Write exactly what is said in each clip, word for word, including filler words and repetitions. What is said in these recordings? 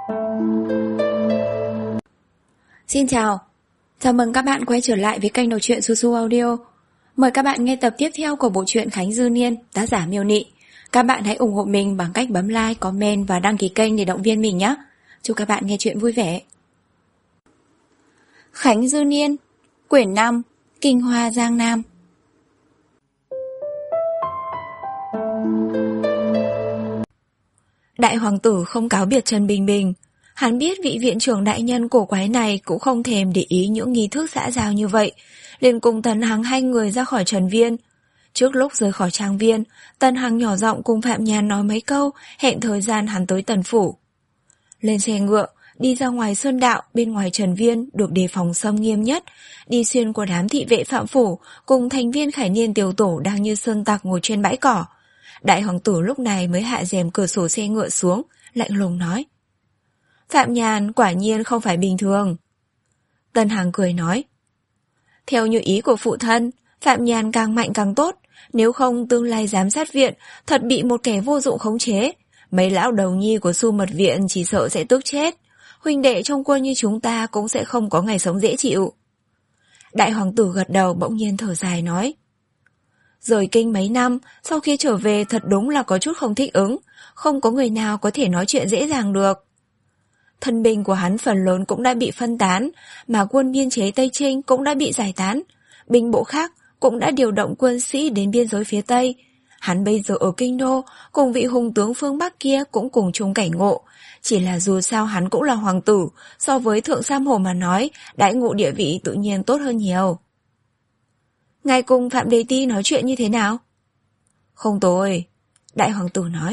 Xin chào, chào mừng các bạn quay trở lại với kênh đọc truyện Su Su Audio. Mời các bạn nghe tập tiếp theo của bộ truyện Khánh Dư Niên, tác giả Miêu Nị. Các bạn hãy ủng hộ mình bằng cách bấm like, comment và đăng ký kênh để động viên mình nhé. Chúc các bạn nghe truyện vui vẻ. Khánh Dư Niên, quyển năm, Kinh Hoa Giang Nam. Đại hoàng tử không cáo biệt Trần Bình Bình. Hắn biết vị viện trưởng đại nhân cổ quái này cũng không thèm để ý những nghi thức xã giao như vậy, liền cùng Tần Hằng hai người ra khỏi Trần Viên. Trước lúc rời khỏi trang viên, Tần Hằng nhỏ giọng cùng Phạm Nhàn nói mấy câu, hẹn thời gian hắn tới Tần Phủ. Lên xe ngựa, đi ra ngoài sơn đạo bên ngoài Trần Viên được đề phòng xâm nghiêm nhất, đi xuyên qua đám thị vệ Phạm Phủ cùng thành viên Khải Niên tiểu tổ đang như sơn tặc ngồi trên bãi cỏ. Đại hoàng tử lúc này mới hạ rèm cửa sổ xe ngựa xuống, lạnh lùng nói: Phạm Nhàn quả nhiên không phải bình thường. Tần Hằng cười nói: Theo như ý của phụ thân, Phạm Nhàn càng mạnh càng tốt, nếu không tương lai giám sát viện thật bị một kẻ vô dụng khống chế. Mấy lão đầu nhi của Su Mật Viện chỉ sợ sẽ tức chết. Huynh đệ trong quân như chúng ta cũng sẽ không có ngày sống dễ chịu. Đại hoàng tử gật đầu bỗng nhiên thở dài nói: Rời kinh mấy năm, sau khi trở về thật đúng là có chút không thích ứng, không có người nào có thể nói chuyện dễ dàng được. Thân binh của hắn phần lớn cũng đã bị phân tán, mà quân biên chế Tây Trinh cũng đã bị giải tán. Binh bộ khác cũng đã điều động quân sĩ đến biên giới phía Tây. Hắn bây giờ ở kinh đô, cùng vị hùng tướng phương Bắc kia cũng cùng chung cảnh ngộ. Chỉ là dù sao hắn cũng là hoàng tử, so với Thượng Sam Hồ mà nói, đãi ngộ địa vị tự nhiên tốt hơn nhiều. Ngài cùng Phạm Đề Ti nói chuyện như thế nào? Không tồi, đại hoàng tử nói.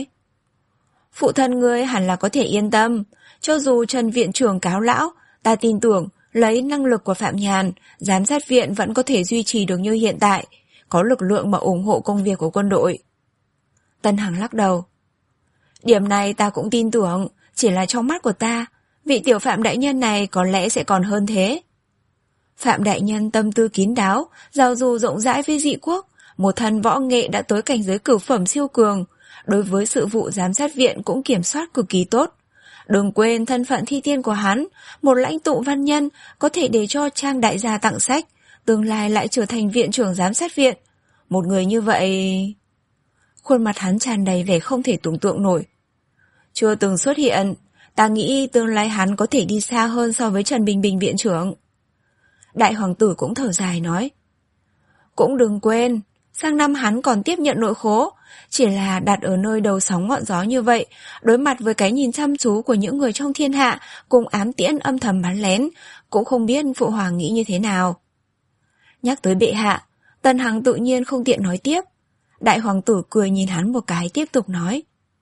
Phụ thân ngươi hẳn là có thể yên tâm. Cho dù Trần viện trưởng cáo lão, ta tin tưởng lấy năng lực của Phạm Nhàn, giám sát viện vẫn có thể duy trì được như hiện tại, có lực lượng mà ủng hộ công việc của quân đội. Tân Hằng lắc đầu. Điểm này ta cũng tin tưởng, chỉ là trong mắt của ta, vị tiểu Phạm đại nhân này có lẽ sẽ còn hơn thế. Phạm đại nhân tâm tư kín đáo, giao du rộng rãi với dị quốc, một thân võ nghệ đã tới cảnh giới cửu phẩm siêu cường, đối với sự vụ giám sát viện cũng kiểm soát cực kỳ tốt. Đừng quên thân phận thi tiên của hắn, một lãnh tụ văn nhân có thể để cho Trang đại gia tặng sách, tương lai lại trở thành viện trưởng giám sát viện. Một người như vậy... Khuôn mặt hắn tràn đầy vẻ không thể tưởng tượng nổi. Chưa từng xuất hiện, ta nghĩ tương lai hắn có thể đi xa hơn so với Trần Bình Bình viện trưởng. Đại hoàng tử cũng thở dài nói. Cũng đừng quên, sang năm hắn còn tiếp nhận nội khố, chỉ là đặt ở nơi đầu sóng ngọn gió như vậy, đối mặt với cái nhìn chăm chú của những người trong thiên hạ, cùng ám tiễn âm thầm bắn lén, cũng không biết phụ hoàng nghĩ như thế nào. Nhắc tới bệ hạ, Tần Hằng tự nhiên không tiện nói tiếp. Đại hoàng tử cười nhìn hắn một cái tiếp tục nói.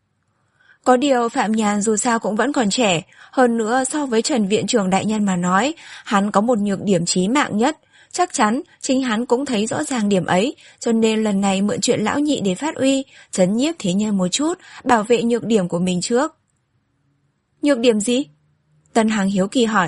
Có điều Phạm Nhàn dù sao cũng vẫn còn trẻ, hơn nữa so với Trần viện trưởng đại nhân mà nói, hắn có một nhược điểm chí mạng nhất. Chắc chắn chính hắn cũng thấy rõ ràng điểm ấy, cho nên lần này mượn chuyện lão nhị để phát uy, trấn nhiếp thế nhân một chút, bảo vệ nhược điểm của mình trước. Nhược điểm gì? Tân Hằng hiếu kỳ hỏi.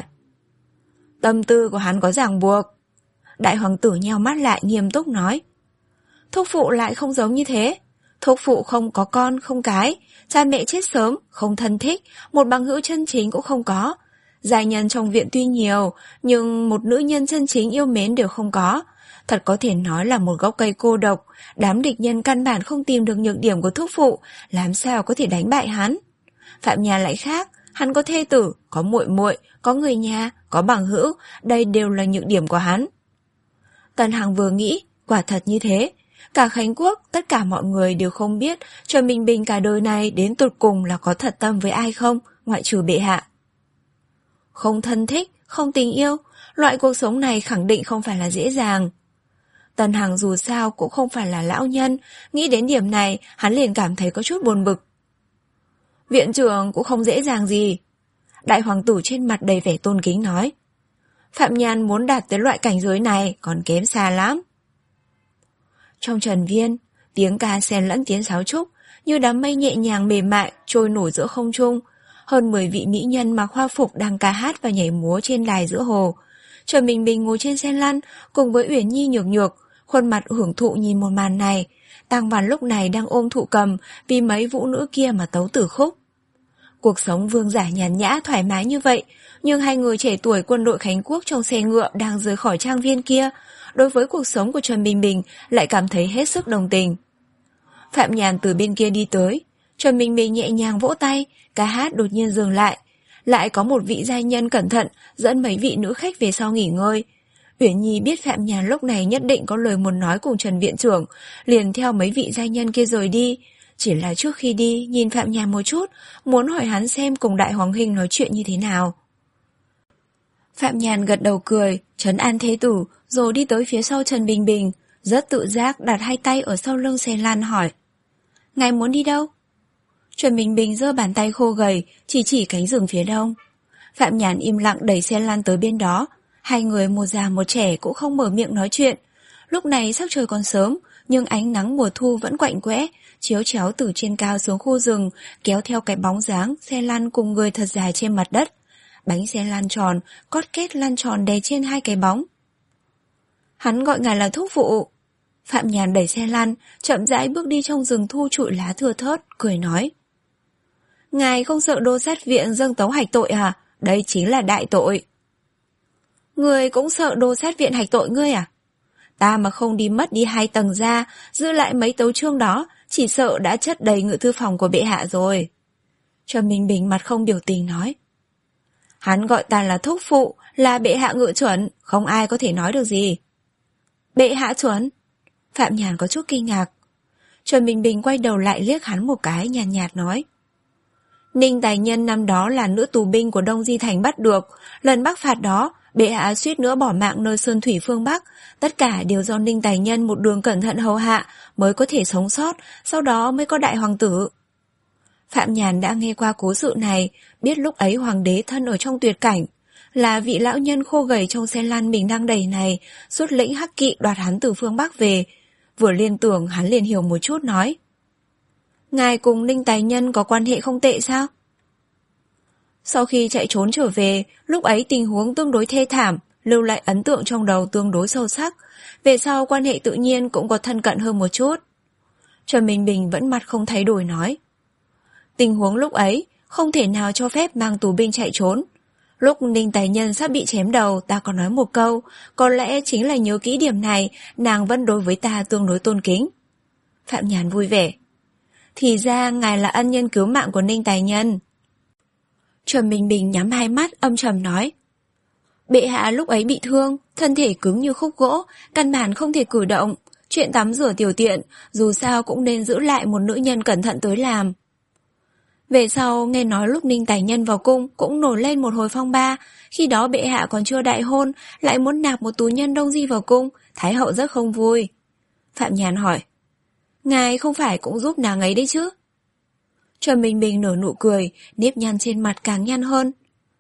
Tâm tư của hắn có ràng buộc. Đại hoàng tử nheo mắt lại nghiêm túc nói. Thúc phụ lại không giống như thế. Thúc phụ không có con, không cái, cha mẹ chết sớm, không thân thích, một bằng hữu chân chính cũng không có. Giai nhân trong viện tuy nhiều, nhưng một nữ nhân chân chính yêu mến đều không có. Thật có thể nói là một gốc cây cô độc, đám địch nhân căn bản không tìm được nhược điểm của thúc phụ, làm sao có thể đánh bại hắn. Phạm Nhàn lại khác, hắn có thê tử, có muội muội, có người nhà, có bằng hữu, đây đều là nhược điểm của hắn. Tần Hằng vừa nghĩ, quả thật như thế. Cả Khánh Quốc, tất cả mọi người đều không biết Trần Bình Bình cả đời này đến tột cùng là có thật tâm với ai không, ngoại trừ bệ hạ. Không thân thích, không tình yêu, loại cuộc sống này khẳng định không phải là dễ dàng. Tần Hằng dù sao cũng không phải là lão nhân, nghĩ đến điểm này hắn liền cảm thấy có chút buồn bực. Viện trưởng cũng không dễ dàng gì. Đại hoàng tử trên mặt đầy vẻ tôn kính nói. Phạm Nhàn muốn đạt tới loại cảnh giới này còn kém xa lắm. Trong Trần Viên, tiếng ca xen lẫn tiếng sáo trúc, như đám mây nhẹ nhàng mềm mại trôi nổi giữa không trung. Hơn mười vị mỹ nhân mặc hoa phục đang ca hát và nhảy múa trên đài giữa hồ. Trần Bình Bình ngồi trên xe lăn cùng với Uyển Nhi nhược nhược, khuôn mặt hưởng thụ nhìn một màn này. Tang Văn lúc này đang ôm thụ cầm vì mấy vũ nữ kia mà tấu tử khúc. Cuộc sống vương giả nhàn nhã thoải mái như vậy, nhưng hai người trẻ tuổi quân đội Khánh Quốc trong xe ngựa đang rời khỏi trang viên kia, đối với cuộc sống của Trần Bình Bình lại cảm thấy hết sức đồng tình. Phạm Nhàn từ bên kia đi tới, Trần Bình Bình nhẹ nhàng vỗ tay, ca hát đột nhiên dừng lại. Lại có một vị giai nhân cẩn thận dẫn mấy vị nữ khách về sau nghỉ ngơi. Uyển Nhi biết Phạm Nhàn lúc này nhất định có lời muốn nói cùng Trần viện trưởng, liền theo mấy vị giai nhân kia rời đi. Chỉ là trước khi đi nhìn Phạm Nhàn một chút, muốn hỏi hắn xem cùng Đại Hoàng huynh nói chuyện như thế nào. Phạm Nhàn gật đầu cười, trấn an thế tử, rồi đi tới phía sau Trần Bình Bình, rất tự giác đặt hai tay ở sau lưng xe lan hỏi: Ngài muốn đi đâu? Trần Bình Bình giơ bàn tay khô gầy, chỉ chỉ cánh rừng phía đông. Phạm Nhàn im lặng đẩy xe lan tới bên đó. Hai người một già một trẻ cũng không mở miệng nói chuyện. Lúc này sắc trời còn sớm, nhưng ánh nắng mùa thu vẫn quạnh quẽ, chiếu chéo từ trên cao xuống khu rừng, kéo theo cái bóng dáng xe lăn cùng người thật dài trên mặt đất. Bánh xe lăn tròn, cót két lăn tròn đè trên hai cái bóng. Hắn gọi ngài là thúc phụ. Phạm Nhàn đẩy xe lăn, chậm rãi bước đi trong rừng thu trụi lá thưa thớt, cười nói: Ngài không sợ đô sát viện dâng tấu hạch tội à? Đây chính là đại tội. Ngươi cũng sợ đô sát viện hạch tội ngươi à? Ta mà không đi mất đi hai tầng ra, giữ lại mấy tấu chương đó, chỉ sợ đã chất đầy ngự thư phòng của bệ hạ rồi. Trần Minh Bình mặt không biểu tình nói: Hắn gọi ta là thúc phụ, là bệ hạ ngự chuẩn, không ai có thể nói được gì. Bệ hạ chuẩn? Phạm Nhàn có chút kinh ngạc. Trần Minh Bình quay đầu lại liếc hắn một cái, nhàn nhạt, nhạt nói: Ninh Tài Nhân năm đó là nữ tù binh của Đông Di Thành bắt được, lần bắc phạt đó, bệ hạ suýt nữa bỏ mạng nơi sơn thủy phương Bắc, tất cả đều do Ninh Tài Nhân một đường cẩn thận hầu hạ mới có thể sống sót, sau đó mới có đại hoàng tử. Phạm Nhàn đã nghe qua cố sự này, biết lúc ấy hoàng đế thân ở trong tuyệt cảnh, là vị lão nhân khô gầy trong xe lăn mình đang đẩy này, xuất lĩnh hắc kỵ đoạt hắn từ phương Bắc về. Vừa liên tưởng hắn liền hiểu một chút nói: Ngài cùng Ninh Tài Nhân có quan hệ không tệ sao? Sau khi chạy trốn trở về, lúc ấy tình huống tương đối thê thảm, lưu lại ấn tượng trong đầu tương đối sâu sắc. Về sau quan hệ tự nhiên cũng có thân cận hơn một chút. Trần Minh Bình vẫn mặt không thay đổi nói: Tình huống lúc ấy, không thể nào cho phép mang tù binh chạy trốn. Lúc Ninh Tài Nhân sắp bị chém đầu, ta có nói một câu, có lẽ chính là nhớ kỹ điểm này, nàng vẫn đối với ta tương đối tôn kính. Phạm Nhàn vui vẻ: Thì ra ngài là ân nhân cứu mạng của Ninh Tài Nhân. Trần Bình Bình nhắm hai mắt âm trầm nói: Bệ hạ lúc ấy bị thương, thân thể cứng như khúc gỗ, căn bản không thể cử động. Chuyện tắm rửa tiểu tiện, dù sao cũng nên giữ lại một nữ nhân cẩn thận tới làm. Về sau nghe nói lúc Ninh Tài Nhân vào cung cũng nổi lên một hồi phong ba, khi đó bệ hạ còn chưa đại hôn, lại muốn nạp một tù nhân Đông Di vào cung, thái hậu rất không vui. Phạm Nhàn hỏi: Ngài không phải cũng giúp nàng ấy đấy chứ? Trần Bình Bình nở nụ cười, nếp nhăn trên mặt càng nhăn hơn.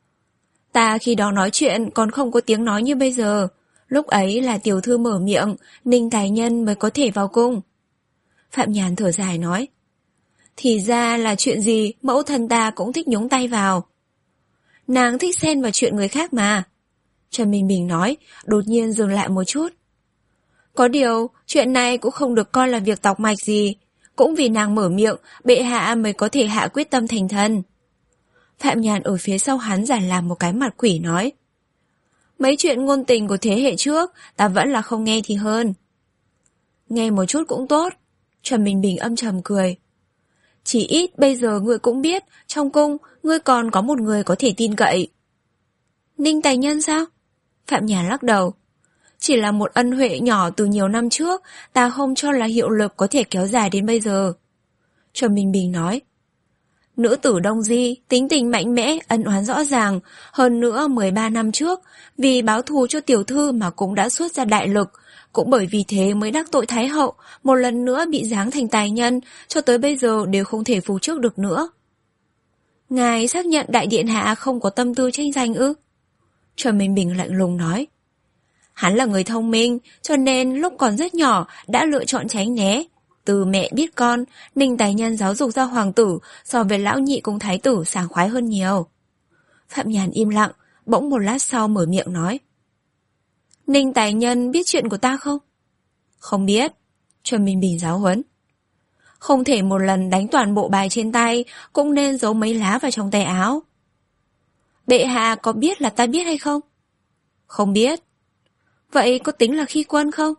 Ta khi đó nói chuyện còn không có tiếng nói như bây giờ. Lúc ấy là tiểu thư mở miệng, Ninh Tài Nhân mới có thể vào cung. Phạm Nhàn thở dài nói: Thì ra là chuyện gì mẫu thân ta cũng thích nhúng tay vào. Nàng thích xen vào chuyện người khác mà. Trần Bình Bình nói, đột nhiên dừng lại một chút. Có điều, chuyện này cũng không được coi là việc tọc mạch gì. Cũng vì nàng mở miệng, bệ hạ mới có thể hạ quyết tâm thành thân. Phạm Nhàn ở phía sau hắn giả làm một cái mặt quỷ nói: Mấy chuyện ngôn tình của thế hệ trước, ta vẫn là không nghe thì hơn. Nghe một chút cũng tốt. Trần Bình Bình âm trầm cười. Chỉ ít bây giờ ngươi cũng biết, trong cung, ngươi còn có một người có thể tin cậy. Ninh Tài Nhân sao? Phạm Nhàn lắc đầu. Chỉ là một ân huệ nhỏ từ nhiều năm trước, ta không cho là hiệu lực có thể kéo dài đến bây giờ. Trần Bình Bình nói: Nữ tử Đông Di, tính tình mạnh mẽ, ân oán rõ ràng, hơn nữa mười ba năm trước, vì báo thù cho tiểu thư mà cũng đã xuất ra đại lực, cũng bởi vì thế mới đắc tội Thái hậu, một lần nữa bị giáng thành tài nhân, cho tới bây giờ đều không thể phù trước được nữa. Ngài xác nhận đại điện hạ không có tâm tư tranh giành ư? Trần Minh Bình lạnh lùng nói. Hắn là người thông minh, cho nên lúc còn rất nhỏ đã lựa chọn tránh né. Từ mẹ biết con, Ninh Tài Nhân giáo dục ra hoàng tử so với lão nhị cùng thái tử sảng khoái hơn nhiều. Phạm Nhàn im lặng, bỗng một lát sau mở miệng nói. Ninh Tài Nhân biết chuyện của ta không? Không biết. Trần Minh Bình giáo huấn. Không thể một lần đánh toàn bộ bài trên tay, cũng nên giấu mấy lá vào trong tay áo. Bệ hạ có biết là ta biết hay không? Không biết. Vậy có tính là khi quân không?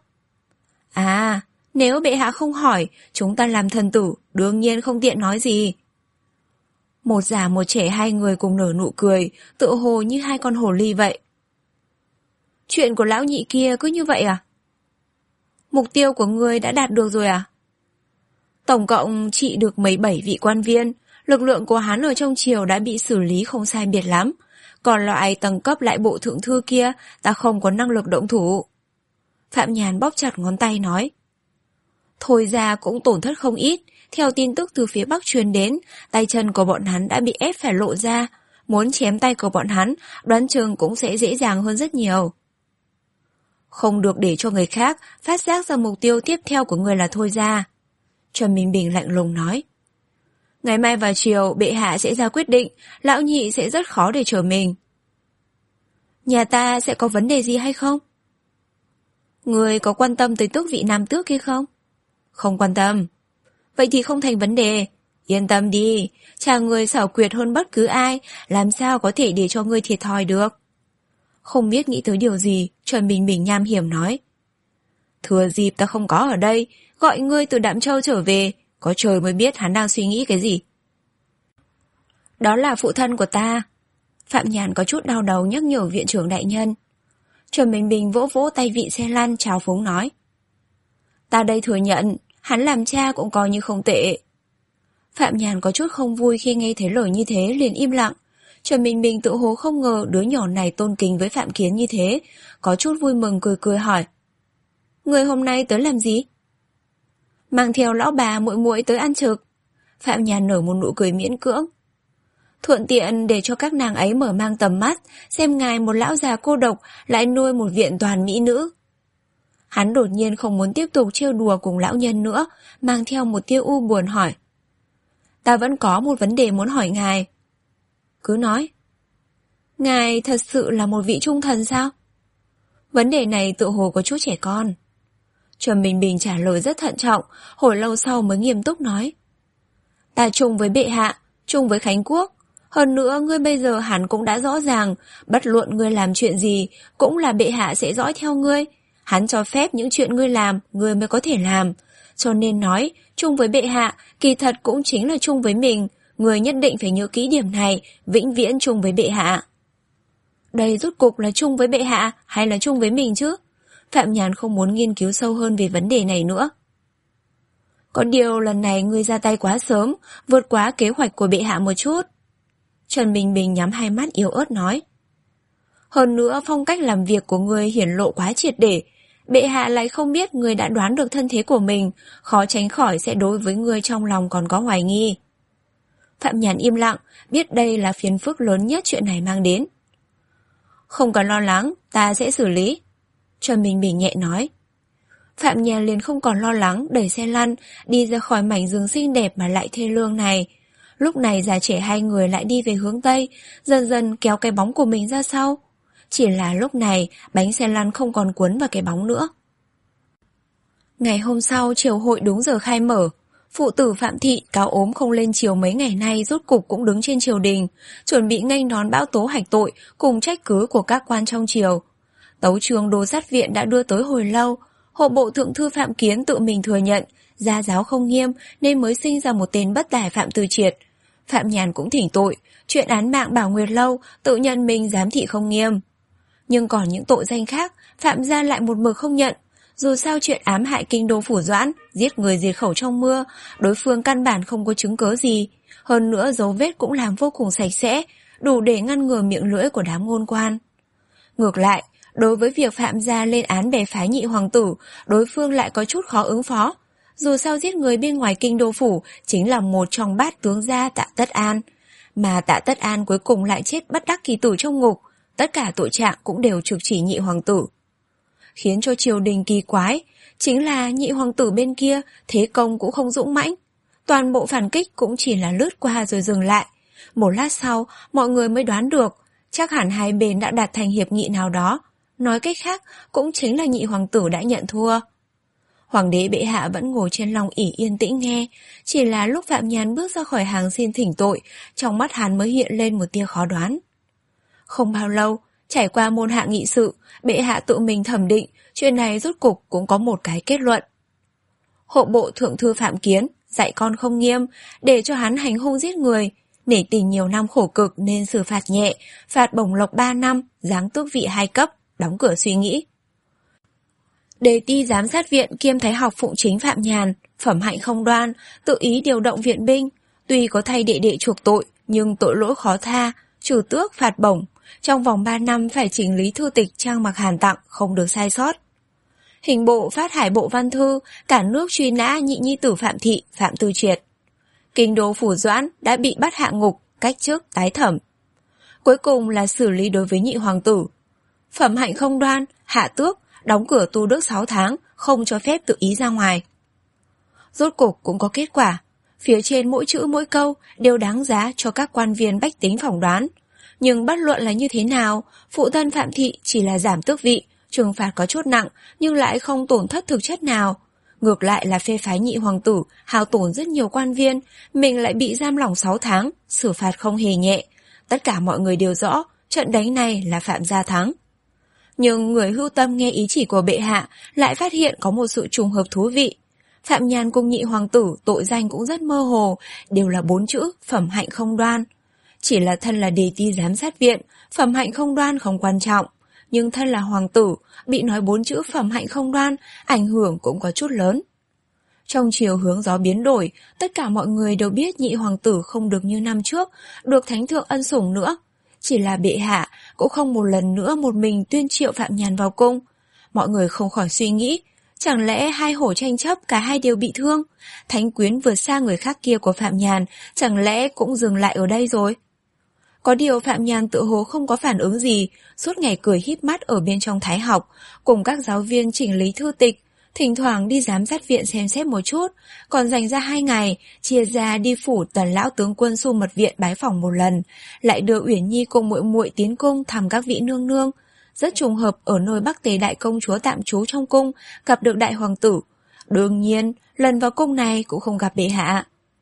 À, nếu bệ hạ không hỏi, chúng ta làm thần tử, đương nhiên không tiện nói gì. Một già một trẻ hai người cùng nở nụ cười, tựa hồ như hai con hồ ly vậy. Chuyện của lão nhị kia cứ như vậy à? Mục tiêu của ngươi đã đạt được rồi à? Tổng cộng trị được mấy bảy vị quan viên, lực lượng của hắn ở trong triều đã bị xử lý không sai biệt lắm. Còn loại tầng cấp lại bộ thượng thư kia, ta không có năng lực động thủ. Phạm Nhàn bóp chặt ngón tay nói. Thôi ra cũng tổn thất không ít, theo tin tức từ phía Bắc truyền đến, tay chân của bọn hắn đã bị ép phải lộ ra. Muốn chém tay của bọn hắn, đoán chừng cũng sẽ dễ dàng hơn rất nhiều. Không được để cho người khác phát giác ra mục tiêu tiếp theo của người là thôi ra. Trần Minh Bình lạnh lùng nói. Ngày mai vào chiều, bệ hạ sẽ ra quyết định, lão nhị sẽ rất khó để trở mình. Nhà ta sẽ có vấn đề gì hay không? Người có quan tâm tới tước vị nam tước kia không? Không quan tâm. Vậy thì không thành vấn đề. Yên tâm đi, cha người xảo quyệt hơn bất cứ ai, làm sao có thể để cho ngươi thiệt thòi được. Không biết nghĩ tới điều gì, Trần Bình Bình nham hiểm nói. Thừa dịp ta không có ở đây, gọi ngươi từ Đạm Châu trở về, có trời mới biết hắn đang suy nghĩ cái gì. Đó là phụ thân của ta. Phạm Nhàn có chút đau đầu nhắc nhở viện trưởng đại nhân. Trần Bình Bình vỗ vỗ tay vị xe lăn trào phúng nói. Ta đây thừa nhận, hắn làm cha cũng coi như không tệ. Phạm Nhàn có chút không vui khi nghe thấy lời như thế liền im lặng. Trần Bình Bình tự hồ không ngờ đứa nhỏ này tôn kính với Phạm Kiến như thế, có chút vui mừng cười cười hỏi. Người hôm nay tới làm gì? Mang theo lão bà muội muội tới ăn trực. Phạm Nhàn nở một nụ cười miễn cưỡng. Thuận tiện để cho các nàng ấy mở mang tầm mắt, xem ngài một lão già cô độc lại nuôi một viện toàn mỹ nữ. Hắn đột nhiên không muốn tiếp tục trêu đùa cùng lão nhân nữa, mang theo một tia u buồn hỏi. Ta vẫn có một vấn đề muốn hỏi ngài. Cứ nói. Ngài thật sự là một vị trung thần sao? Vấn đề này tự hồ có chút trẻ con. Trần Bình Bình trả lời rất thận trọng, hồi lâu sau mới nghiêm túc nói. Ta chung với bệ hạ, chung với Khánh Quốc. Hơn nữa ngươi bây giờ hẳn cũng đã rõ ràng, bất luận ngươi làm chuyện gì, cũng là bệ hạ sẽ dõi theo ngươi. Hắn cho phép những chuyện ngươi làm, ngươi mới có thể làm. Cho nên nói, chung với bệ hạ, kỳ thật cũng chính là chung với mình. Ngươi nhất định phải nhớ kỹ điểm này, vĩnh viễn chung với bệ hạ. Đây rốt cục là chung với bệ hạ hay là chung với mình chứ? Phạm Nhàn không muốn nghiên cứu sâu hơn về vấn đề này nữa. Có điều lần này ngươi ra tay quá sớm, vượt quá kế hoạch của bệ hạ một chút. Trần Bình Bình nhắm hai mắt yếu ớt nói. Hơn nữa phong cách làm việc của ngươi hiển lộ quá triệt để. Bệ hạ lại không biết ngươi đã đoán được thân thế của mình, khó tránh khỏi sẽ đối với ngươi trong lòng còn có hoài nghi. Phạm Nhàn im lặng, biết đây là phiền phức lớn nhất chuyện này mang đến. Không cần lo lắng, ta sẽ xử lý. Trần Bình Bình nhẹ nói. Phạm Nhàn liền không còn lo lắng, đẩy xe lăn, đi ra khỏi mảnh rừng xinh đẹp mà lại thê lương này. Lúc này già trẻ hai người lại đi về hướng Tây, dần dần kéo cái bóng của mình ra sau. Chỉ là lúc này, bánh xe lăn không còn cuốn vào cái bóng nữa. Ngày hôm sau, triều hội đúng giờ khai mở. Phụ tử Phạm Thị cáo ốm không lên triều mấy ngày nay rốt cục cũng đứng trên triều đình, chuẩn bị nghênh đón bão tố hạch tội cùng trách cứ của các quan trong triều. Tấu chương Đô Sát Viện đã đưa tới hồi lâu, hộ bộ thượng thư Phạm Kiến tự mình thừa nhận, gia giáo không nghiêm nên mới sinh ra một tên bất tài Phạm Từ Triệt. Phạm Nhàn cũng thỉnh tội, chuyện án mạng Bảo Nguyệt Lâu tự nhận mình giám thị không nghiêm. Nhưng còn những tội danh khác, Phạm gia lại một mực không nhận. Dù sao chuyện ám hại kinh đô Phủ Doãn, giết người diệt khẩu trong mưa, đối phương căn bản không có chứng cớ gì. Hơn nữa dấu vết cũng làm vô cùng sạch sẽ, đủ để ngăn ngừa miệng lưỡi của đám ngôn quan. Ngược lại, đối với việc Phạm gia lên án bè phái nhị hoàng tử, đối phương lại có chút khó ứng phó. Dù sao giết người bên ngoài kinh đô phủ chính là một trong bát tướng gia Tạ Tất An. Mà Tạ Tất An cuối cùng lại chết bất đắc kỳ tử trong ngục, tất cả tội trạng cũng đều trực chỉ nhị hoàng tử. Khiến cho triều đình kỳ quái, chính là nhị hoàng tử bên kia thế công cũng không dũng mãnh. Toàn bộ phản kích cũng chỉ là lướt qua rồi dừng lại. Một lát sau, mọi người mới đoán được, chắc hẳn hai bên đã đạt thành hiệp nghị nào đó. Nói cách khác, cũng chính là nhị hoàng tử đã nhận thua. Hoàng đế bệ hạ vẫn ngồi trên long ỷ yên tĩnh nghe, chỉ là lúc Phạm Nhàn bước ra khỏi hàng xin thỉnh tội, trong mắt hắn mới hiện lên một tia khó đoán. Không bao lâu, trải qua môn hạ nghị sự, bệ hạ tự mình thẩm định, chuyện này rốt cục cũng có một cái kết luận. Hộ bộ thượng thư Phạm Kiến dạy con không nghiêm, để cho hắn hành hung giết người, nể tình nhiều năm khổ cực nên xử phạt nhẹ, phạt bổng lộc ba năm, giáng tước vị hai cấp, đóng cửa suy nghĩ. Đề ti giám sát viện kiêm thái học phụng chính Phạm Nhàn, phẩm hạnh không đoan, tự ý điều động viện binh, tuy có thay đệ đệ chuộc tội, nhưng tội lỗi khó tha, trừ tước phạt bổng, trong vòng ba năm phải chỉnh lý thư tịch trang mặc hàn tặng, không được sai sót. Hình bộ phát hải bộ văn thư, cả nước truy nã nhị nhi tử Phạm Thị, Phạm Tư Triệt. Kinh đô Phủ Doãn đã bị bắt hạ ngục, cách chức, tái thẩm. Cuối cùng là xử lý đối với nhị hoàng tử. Phẩm hạnh không đoan, hạ tước, đóng cửa tu đức sáu tháng, không cho phép tự ý ra ngoài. Rốt cục cũng có kết quả. Phía trên mỗi chữ mỗi câu đều đáng giá cho các quan viên bách tính phỏng đoán. Nhưng bất luận là như thế nào, phụ thân Phạm Thị chỉ là giảm tước vị, trừng phạt có chút nặng nhưng lại không tổn thất thực chất nào. Ngược lại là phê phái nhị hoàng tử, hao tổn rất nhiều quan viên, mình lại bị giam lỏng sáu tháng, xử phạt không hề nhẹ. Tất cả mọi người đều rõ, trận đánh này là Phạm gia thắng. Nhưng người hữu tâm nghe ý chỉ của bệ hạ lại phát hiện có một sự trùng hợp thú vị. Phạm Nhàn cùng nhị hoàng tử tội danh cũng rất mơ hồ, đều là bốn chữ phẩm hạnh không đoan. Chỉ là thân là đề ti giám sát viện, phẩm hạnh không đoan không quan trọng. Nhưng thân là hoàng tử, bị nói bốn chữ phẩm hạnh không đoan, ảnh hưởng cũng có chút lớn. Trong chiều hướng gió biến đổi, tất cả mọi người đều biết nhị hoàng tử không được như năm trước, được thánh thượng ân sủng nữa. Chỉ là bệ hạ cũng không một lần nữa một mình tuyên triệu Phạm Nhàn vào cung. Mọi người không khỏi suy nghĩ, chẳng lẽ hai hổ tranh chấp cả hai đều bị thương? Thánh quyến vượt xa người khác kia của Phạm Nhàn, chẳng lẽ cũng dừng lại ở đây rồi? Có điều Phạm Nhàn tự hồ không có phản ứng gì, suốt ngày cười híp mắt ở bên trong thái học, cùng các giáo viên chỉnh lý thư tịch, thỉnh thoảng đi giám sát viện xem xét một chút, còn dành ra hai ngày, chia ra đi phủ Tần lão tướng quân Xu Mật viện bái phỏng một lần, lại đưa Uyển Nhi cùng muội muội tiến cung thăm các vị nương nương. Rất trùng hợp ở nơi Bắc Tề đại công chúa tạm trú trong cung, gặp được đại hoàng tử. Đương nhiên, lần vào cung này cũng không gặp bệ hạ.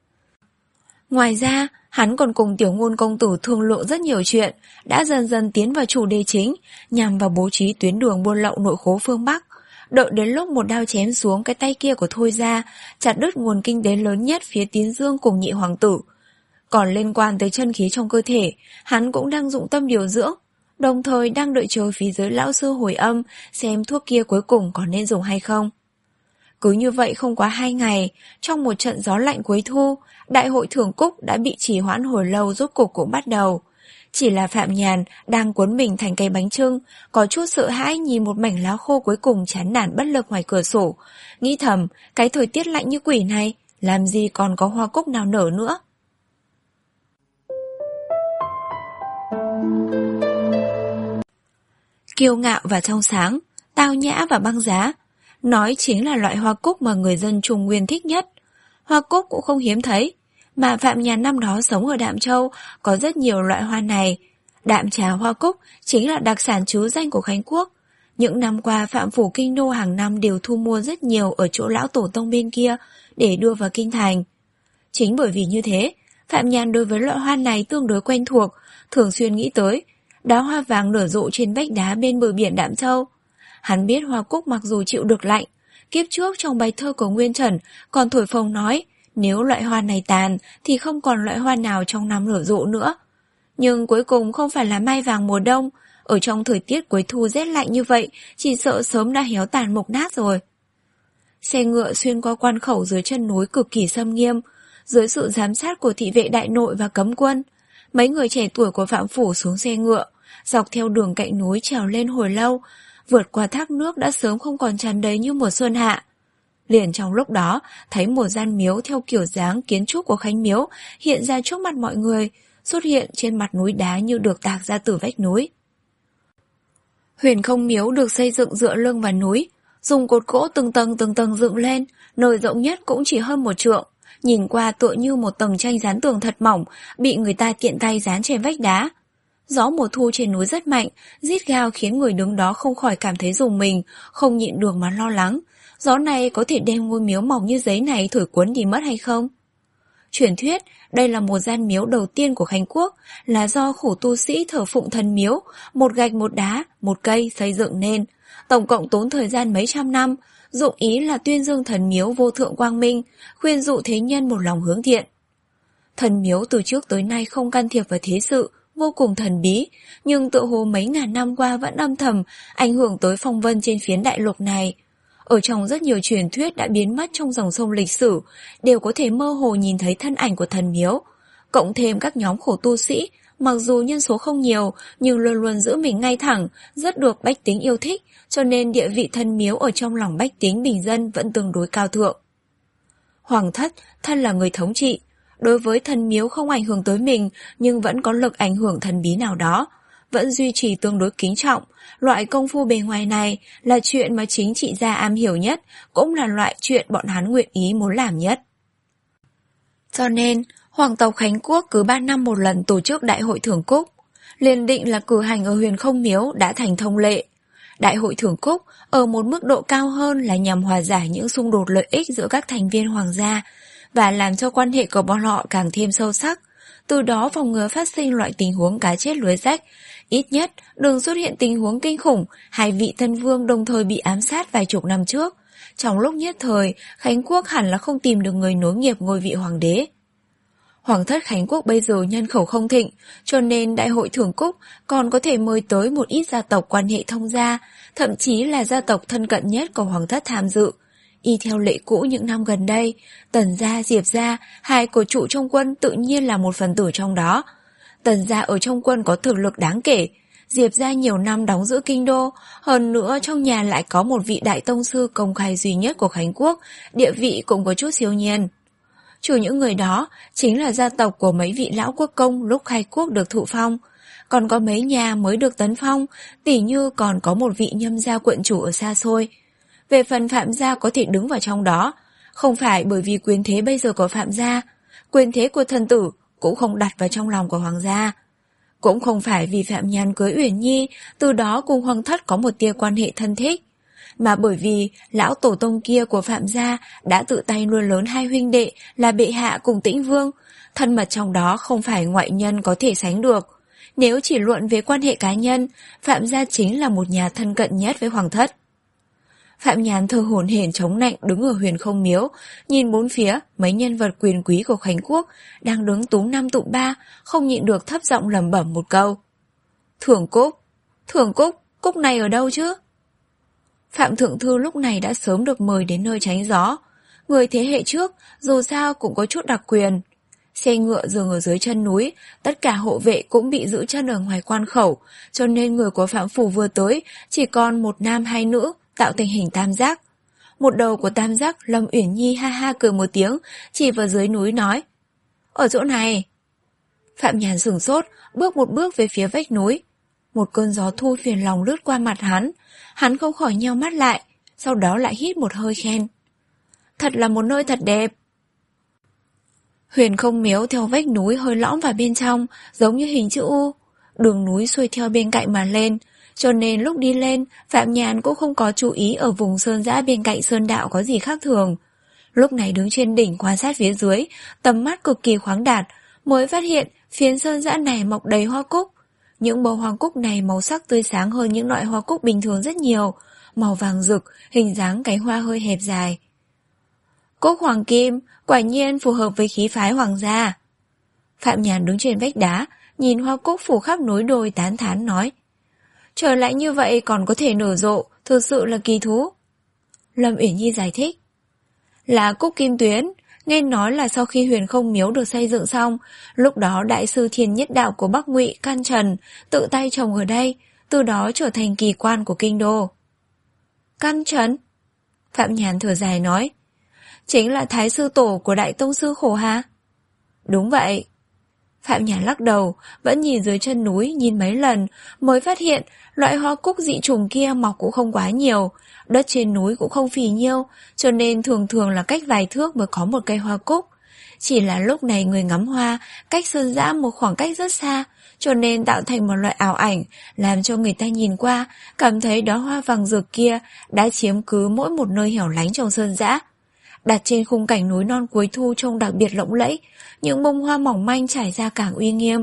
Ngoài ra, hắn còn cùng tiểu ngôn công tử thương lượng rất nhiều chuyện, đã dần dần tiến vào chủ đề chính, nhằm vào bố trí tuyến đường buôn lậu nội khố phương Bắc. Đợi đến lúc một đao chém xuống cái tay kia của Thôi Gia, chặt đứt nguồn kinh tế lớn nhất phía Tiến Dương cùng nhị hoàng tử. Còn liên quan tới chân khí trong cơ thể, hắn cũng đang dụng tâm điều dưỡng, đồng thời đang đợi chờ phía dưới lão sư hồi âm xem thuốc kia cuối cùng có nên dùng hay không. Cứ như vậy không quá hai ngày, trong một trận gió lạnh cuối thu, đại hội thưởng cúc đã bị trì hoãn hồi lâu rốt cục cũng bắt đầu. Chỉ là Phạm Nhàn đang cuốn mình thành cây bánh chưng, có chút sợ hãi nhìn một mảnh lá khô cuối cùng chán nản bất lực ngoài cửa sổ, nghĩ thầm cái thời tiết lạnh như quỷ này, làm gì còn có hoa cúc nào nở nữa. Kiêu ngạo và trong sáng, tao nhã và băng giá, nói chính là loại hoa cúc mà người dân Trung Nguyên thích nhất. Hoa cúc cũng không hiếm thấy, mà Phạm Nhàn năm đó sống ở Đạm Châu có rất nhiều loại hoa này. Đạm trà hoa cúc chính là đặc sản trứ danh của Khánh Quốc. Những năm qua Phạm phủ kinh đô hàng năm đều thu mua rất nhiều ở chỗ lão tổ tông bên kia để đưa vào kinh thành. Chính bởi vì như thế, Phạm Nhàn đối với loại hoa này tương đối quen thuộc, thường xuyên nghĩ tới đóa hoa vàng nở rộ trên vách đá bên bờ biển Đạm Châu. Hắn biết hoa cúc mặc dù chịu được lạnh, kiếp trước trong bài thơ của Nguyên Trần còn thổi phồng nói nếu loại hoa này tàn thì không còn loại hoa nào trong năm nở rộ nữa. Nhưng cuối cùng không phải là mai vàng mùa đông, ở trong thời tiết cuối thu rét lạnh như vậy, chỉ sợ sớm đã héo tàn mục nát rồi. Xe ngựa xuyên qua quan khẩu dưới chân núi cực kỳ xâm nghiêm, dưới sự giám sát của thị vệ đại nội và cấm quân. Mấy người trẻ tuổi của Phạm phủ xuống xe ngựa, dọc theo đường cạnh núi trèo lên hồi lâu, vượt qua thác nước đã sớm không còn tràn đầy như mùa xuân hạ. Liền trong lúc đó, thấy một gian miếu theo kiểu dáng kiến trúc của Khánh Miếu hiện ra trước mặt mọi người, xuất hiện trên mặt núi đá như được tạc ra từ vách núi. Huyền Không Miếu được xây dựng dựa lưng vào núi, dùng cột gỗ từng tầng từng tầng dựng lên, nơi rộng nhất cũng chỉ hơn một trượng, nhìn qua tựa như một tầng tranh dán tường thật mỏng, bị người ta tiện tay dán trên vách đá. Gió mùa thu trên núi rất mạnh, rít gào khiến người đứng đó không khỏi cảm thấy rùng mình, không nhịn được mà lo lắng. Gió này có thể đem ngôi miếu mỏng như giấy này thổi cuốn đi mất hay không? Truyền thuyết, đây là một gian miếu đầu tiên của Khánh Quốc, là do khổ tu sĩ thờ phụng thần miếu, một gạch một đá, một cây xây dựng nên. Tổng cộng tốn thời gian mấy trăm năm, dụng ý là tuyên dương thần miếu vô thượng quang minh, khuyên dụ thế nhân một lòng hướng thiện. Thần miếu từ trước tới nay không can thiệp vào thế sự, vô cùng thần bí, nhưng tựa hồ mấy ngàn năm qua vẫn âm thầm ảnh hưởng tới phong vân trên phiến đại lục này. Ở trong rất nhiều truyền thuyết đã biến mất trong dòng sông lịch sử, đều có thể mơ hồ nhìn thấy thân ảnh của thần miếu. Cộng thêm các nhóm khổ tu sĩ, mặc dù nhân số không nhiều, nhưng luôn luôn giữ mình ngay thẳng, rất được bách tính yêu thích, cho nên địa vị thần miếu ở trong lòng bách tính bình dân vẫn tương đối cao thượng. Hoàng thất, thân là người thống trị, đối với thần miếu không ảnh hưởng tới mình, nhưng vẫn có lực ảnh hưởng thần bí nào đó, vẫn duy trì tương đối kính trọng. Loại công phu bề ngoài này là chuyện mà chính trị gia am hiểu nhất, cũng là loại chuyện bọn hắn nguyện ý muốn làm nhất. Cho nên, hoàng tộc Khánh Quốc cứ ba năm một lần tổ chức đại hội thưởng cúc, liền định là cử hành ở Huyền Không Miếu đã thành thông lệ. Đại hội thưởng cúc ở một mức độ cao hơn là nhằm hòa giải những xung đột lợi ích giữa các thành viên hoàng gia và làm cho quan hệ của bọn họ càng thêm sâu sắc, từ đó phòng ngừa phát sinh loại tình huống cá chết lưới rách. Ít nhất đừng xuất hiện tình huống kinh khủng hai vị thân vương đồng thời bị ám sát vài chục năm trước. Trong lúc nhất thời, Khánh Quốc hẳn là không tìm được người nối nghiệp ngôi vị hoàng đế. Hoàng thất Khánh Quốc bây giờ nhân khẩu không thịnh, cho nên đại hội thưởng cúc còn có thể mời tới một ít gia tộc quan hệ thông gia, thậm chí là gia tộc thân cận nhất của hoàng thất tham dự. Y theo lệ cũ những năm gần đây, Tần gia, Diệp gia, hai cổ trụ trong quân tự nhiên là một phần tử trong đó. Tần gia ở trong quân có thực lực đáng kể, Diệp gia nhiều năm đóng giữ kinh đô, hơn nữa trong nhà lại có một vị đại tông sư công khai duy nhất của Khánh Quốc, địa vị cũng có chút siêu nhiên. Chủ những người đó chính là gia tộc của mấy vị lão quốc công lúc khai quốc được thụ phong, còn có mấy nhà mới được tấn phong, tỉ như còn có một vị Nhâm gia quận chủ ở xa xôi. Về phần Phạm gia có thể đứng vào trong đó, không phải bởi vì quyền thế bây giờ của Phạm gia, quyền thế của thần tử cũng không đặt vào trong lòng của hoàng gia. Cũng không phải vì Phạm Nhan cưới Uyển Nhi, từ đó cùng hoàng thất có một tia quan hệ thân thích, mà bởi vì lão tổ tông kia của Phạm gia đã tự tay nuôi lớn hai huynh đệ là Bệ Hạ cùng Tĩnh Vương, thân mật trong đó không phải ngoại nhân có thể sánh được. Nếu chỉ luận về quan hệ cá nhân, Phạm gia chính là một nhà thân cận nhất với hoàng thất. Phạm Nhàn thở hổn hển chống nạnh đứng ở Huyền Không Miếu, nhìn bốn phía mấy nhân vật quyền quý của Khánh Quốc đang đứng túm năm tụm ba, không nhịn được thấp giọng lẩm bẩm một câu. Thưởng cúc, thưởng cúc, cúc này ở đâu chứ? Phạm Thượng Thư lúc này đã sớm được mời đến nơi tránh gió. Người thế hệ trước dù sao cũng có chút đặc quyền. Xe ngựa dừng ở dưới chân núi, tất cả hộ vệ cũng bị giữ chân ở ngoài quan khẩu, cho nên người của Phạm Phủ vừa tới chỉ còn một nam hai nữ, tạo thành hình tam giác. Một đầu của tam giác, Lâm Uyển Nhi ha ha cười một tiếng, chỉ vào dưới núi nói: Ở chỗ này. Phạm Nhàn sửng sốt, bước một bước về phía vách núi. Một cơn gió thu phiền lòng lướt qua mặt hắn, hắn không khỏi nheo mắt lại, sau đó lại hít một hơi khen: Thật là một nơi thật đẹp. Huyền Không Miếu theo vách núi hơi lõm vào bên trong, giống như hình chữ U. Đường núi xuôi theo bên cạnh mà lên, cho nên lúc đi lên, Phạm Nhàn cũng không có chú ý ở vùng sơn dã bên cạnh sơn đạo có gì khác thường. Lúc này đứng trên đỉnh quan sát phía dưới, tầm mắt cực kỳ khoáng đạt, mới phát hiện phiến sơn dã này mọc đầy hoa cúc. Những bông hoa cúc này màu sắc tươi sáng hơn những loại hoa cúc bình thường rất nhiều, màu vàng rực, hình dáng cánh hoa hơi hẹp dài. Cúc hoàng kim, quả nhiên phù hợp với khí phái hoàng gia. Phạm Nhàn đứng trên vách đá, nhìn hoa cúc phủ khắp núi đồi tán thán nói: Trời lạnh như vậy còn có thể nở rộ, thực sự là kỳ thú. Lâm Uyển Nhi giải thích: Là cúc kim tuyến, nghe nói là sau khi Huyền Không Miếu được xây dựng xong, lúc đó đại sư Thiên Nhất Đạo của Bắc Ngụy Can Trần tự tay trồng ở đây, từ đó trở thành kỳ quan của kinh đô. Can Trần? Phạm Nhàn thở dài nói: Chính là thái sư tổ của đại tông sư Khổ Hà. Đúng vậy. Phạm Nhàn lắc đầu, vẫn nhìn dưới chân núi, nhìn mấy lần, mới phát hiện loại hoa cúc dị trùng kia mọc cũng không quá nhiều, đất trên núi cũng không phì nhiêu, cho nên thường thường là cách vài thước mới có một cây hoa cúc. Chỉ là lúc này người ngắm hoa cách Sơn Dã một khoảng cách rất xa, cho nên tạo thành một loại ảo ảnh, làm cho người ta nhìn qua, cảm thấy đóa hoa vàng rực kia đã chiếm cứ mỗi một nơi hẻo lánh trong Sơn Dã. Đặt trên khung cảnh núi non cuối thu trông đặc biệt lộng lẫy, những bông hoa mỏng manh trải ra càng uy nghiêm.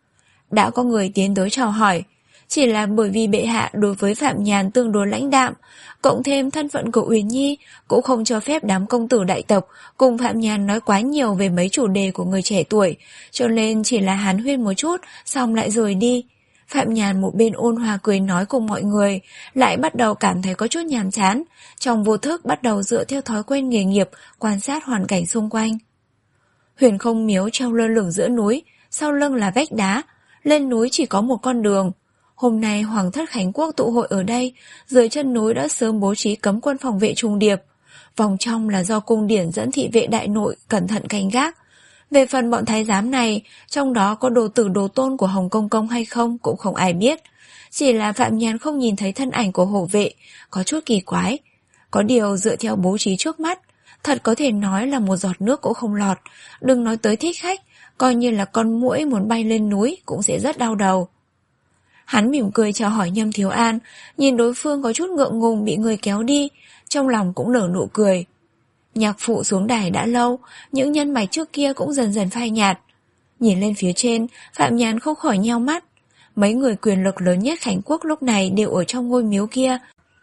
Đã có người tiến tới chào hỏi, chỉ là bởi vì bệ hạ đối với Phạm Nhàn tương đối lãnh đạm, cộng thêm thân phận của Uyển Nhi cũng không cho phép đám công tử đại tộc cùng Phạm Nhàn nói quá nhiều về mấy chủ đề của người trẻ tuổi, cho nên chỉ là hàn huyên một chút xong lại rời đi. Phạm Nhàn một bên ôn hòa cười nói cùng mọi người, lại bắt đầu cảm thấy có chút nhàm chán, trong vô thức bắt đầu dựa theo thói quen nghề nghiệp quan sát hoàn cảnh xung quanh. Huyền Không Miếu treo lơ lửng giữa núi, sau lưng là vách đá, lên núi chỉ có một con đường. Hôm nay Hoàng thất Khánh Quốc tụ hội ở đây, dưới chân núi đã sớm bố trí cấm quân phòng vệ trùng điệp. Vòng trong là do cung điển dẫn thị vệ đại nội cẩn thận canh gác. Về phần bọn thái giám này, trong đó có đồ tử đồ tôn của Hồng Công Công hay không cũng không ai biết. Chỉ là Phạm Nhàn không nhìn thấy thân ảnh của hổ vệ, có chút kỳ quái. Có điều dựa theo bố trí trước mắt, thật có thể nói là một giọt nước cũng không lọt. Đừng nói tới thích khách, coi như là con muỗi muốn bay lên núi cũng sẽ rất đau đầu. Hắn mỉm cười chào hỏi Nhâm Thiếu An, nhìn đối phương có chút ngượng ngùng bị người kéo đi, trong lòng cũng nở nụ cười. Nhạc phụ xuống đài đã lâu, những nhân mạch trước kia cũng dần dần phai nhạt. Nhìn lên phía trên, Phạm Nhàn không khỏi nheo mắt. Mấy người quyền lực lớn nhất Khánh Quốc lúc này đều ở trong ngôi miếu kia.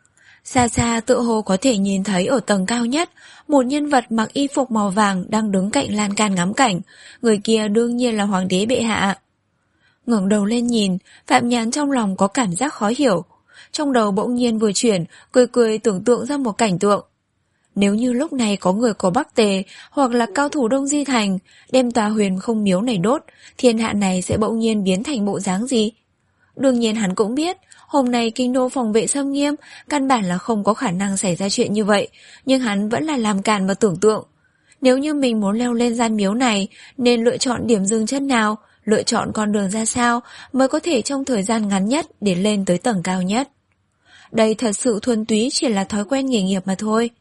Xa xa tự hồ có thể nhìn thấy ở tầng cao nhất, một nhân vật mặc y phục màu vàng đang đứng cạnh lan can ngắm cảnh. Người kia đương nhiên là Hoàng đế bệ hạ. Ngẩng đầu lên nhìn, Phạm Nhàn trong lòng có cảm giác khó hiểu. Trong đầu bỗng nhiên vừa chuyển, cười cười tưởng tượng ra một cảnh tượng. Nếu như lúc này có người của Bắc Tề hoặc là cao thủ Đông Di Thành đem tòa Huyền Không Miếu này đốt, thiên hạ này sẽ bỗng nhiên biến thành bộ dáng gì? Đương nhiên hắn cũng biết, hôm nay kinh đô phòng vệ xâm nghiêm, căn bản là không có khả năng xảy ra chuyện như vậy, nhưng hắn vẫn là làm càn và tưởng tượng. Nếu như mình muốn leo lên gian miếu này, nên lựa chọn điểm dừng chân nào, lựa chọn con đường ra sao mới có thể trong thời gian ngắn nhất để lên tới tầng cao nhất. Đây thật sự thuần túy chỉ là thói quen nghề nghiệp mà thôi.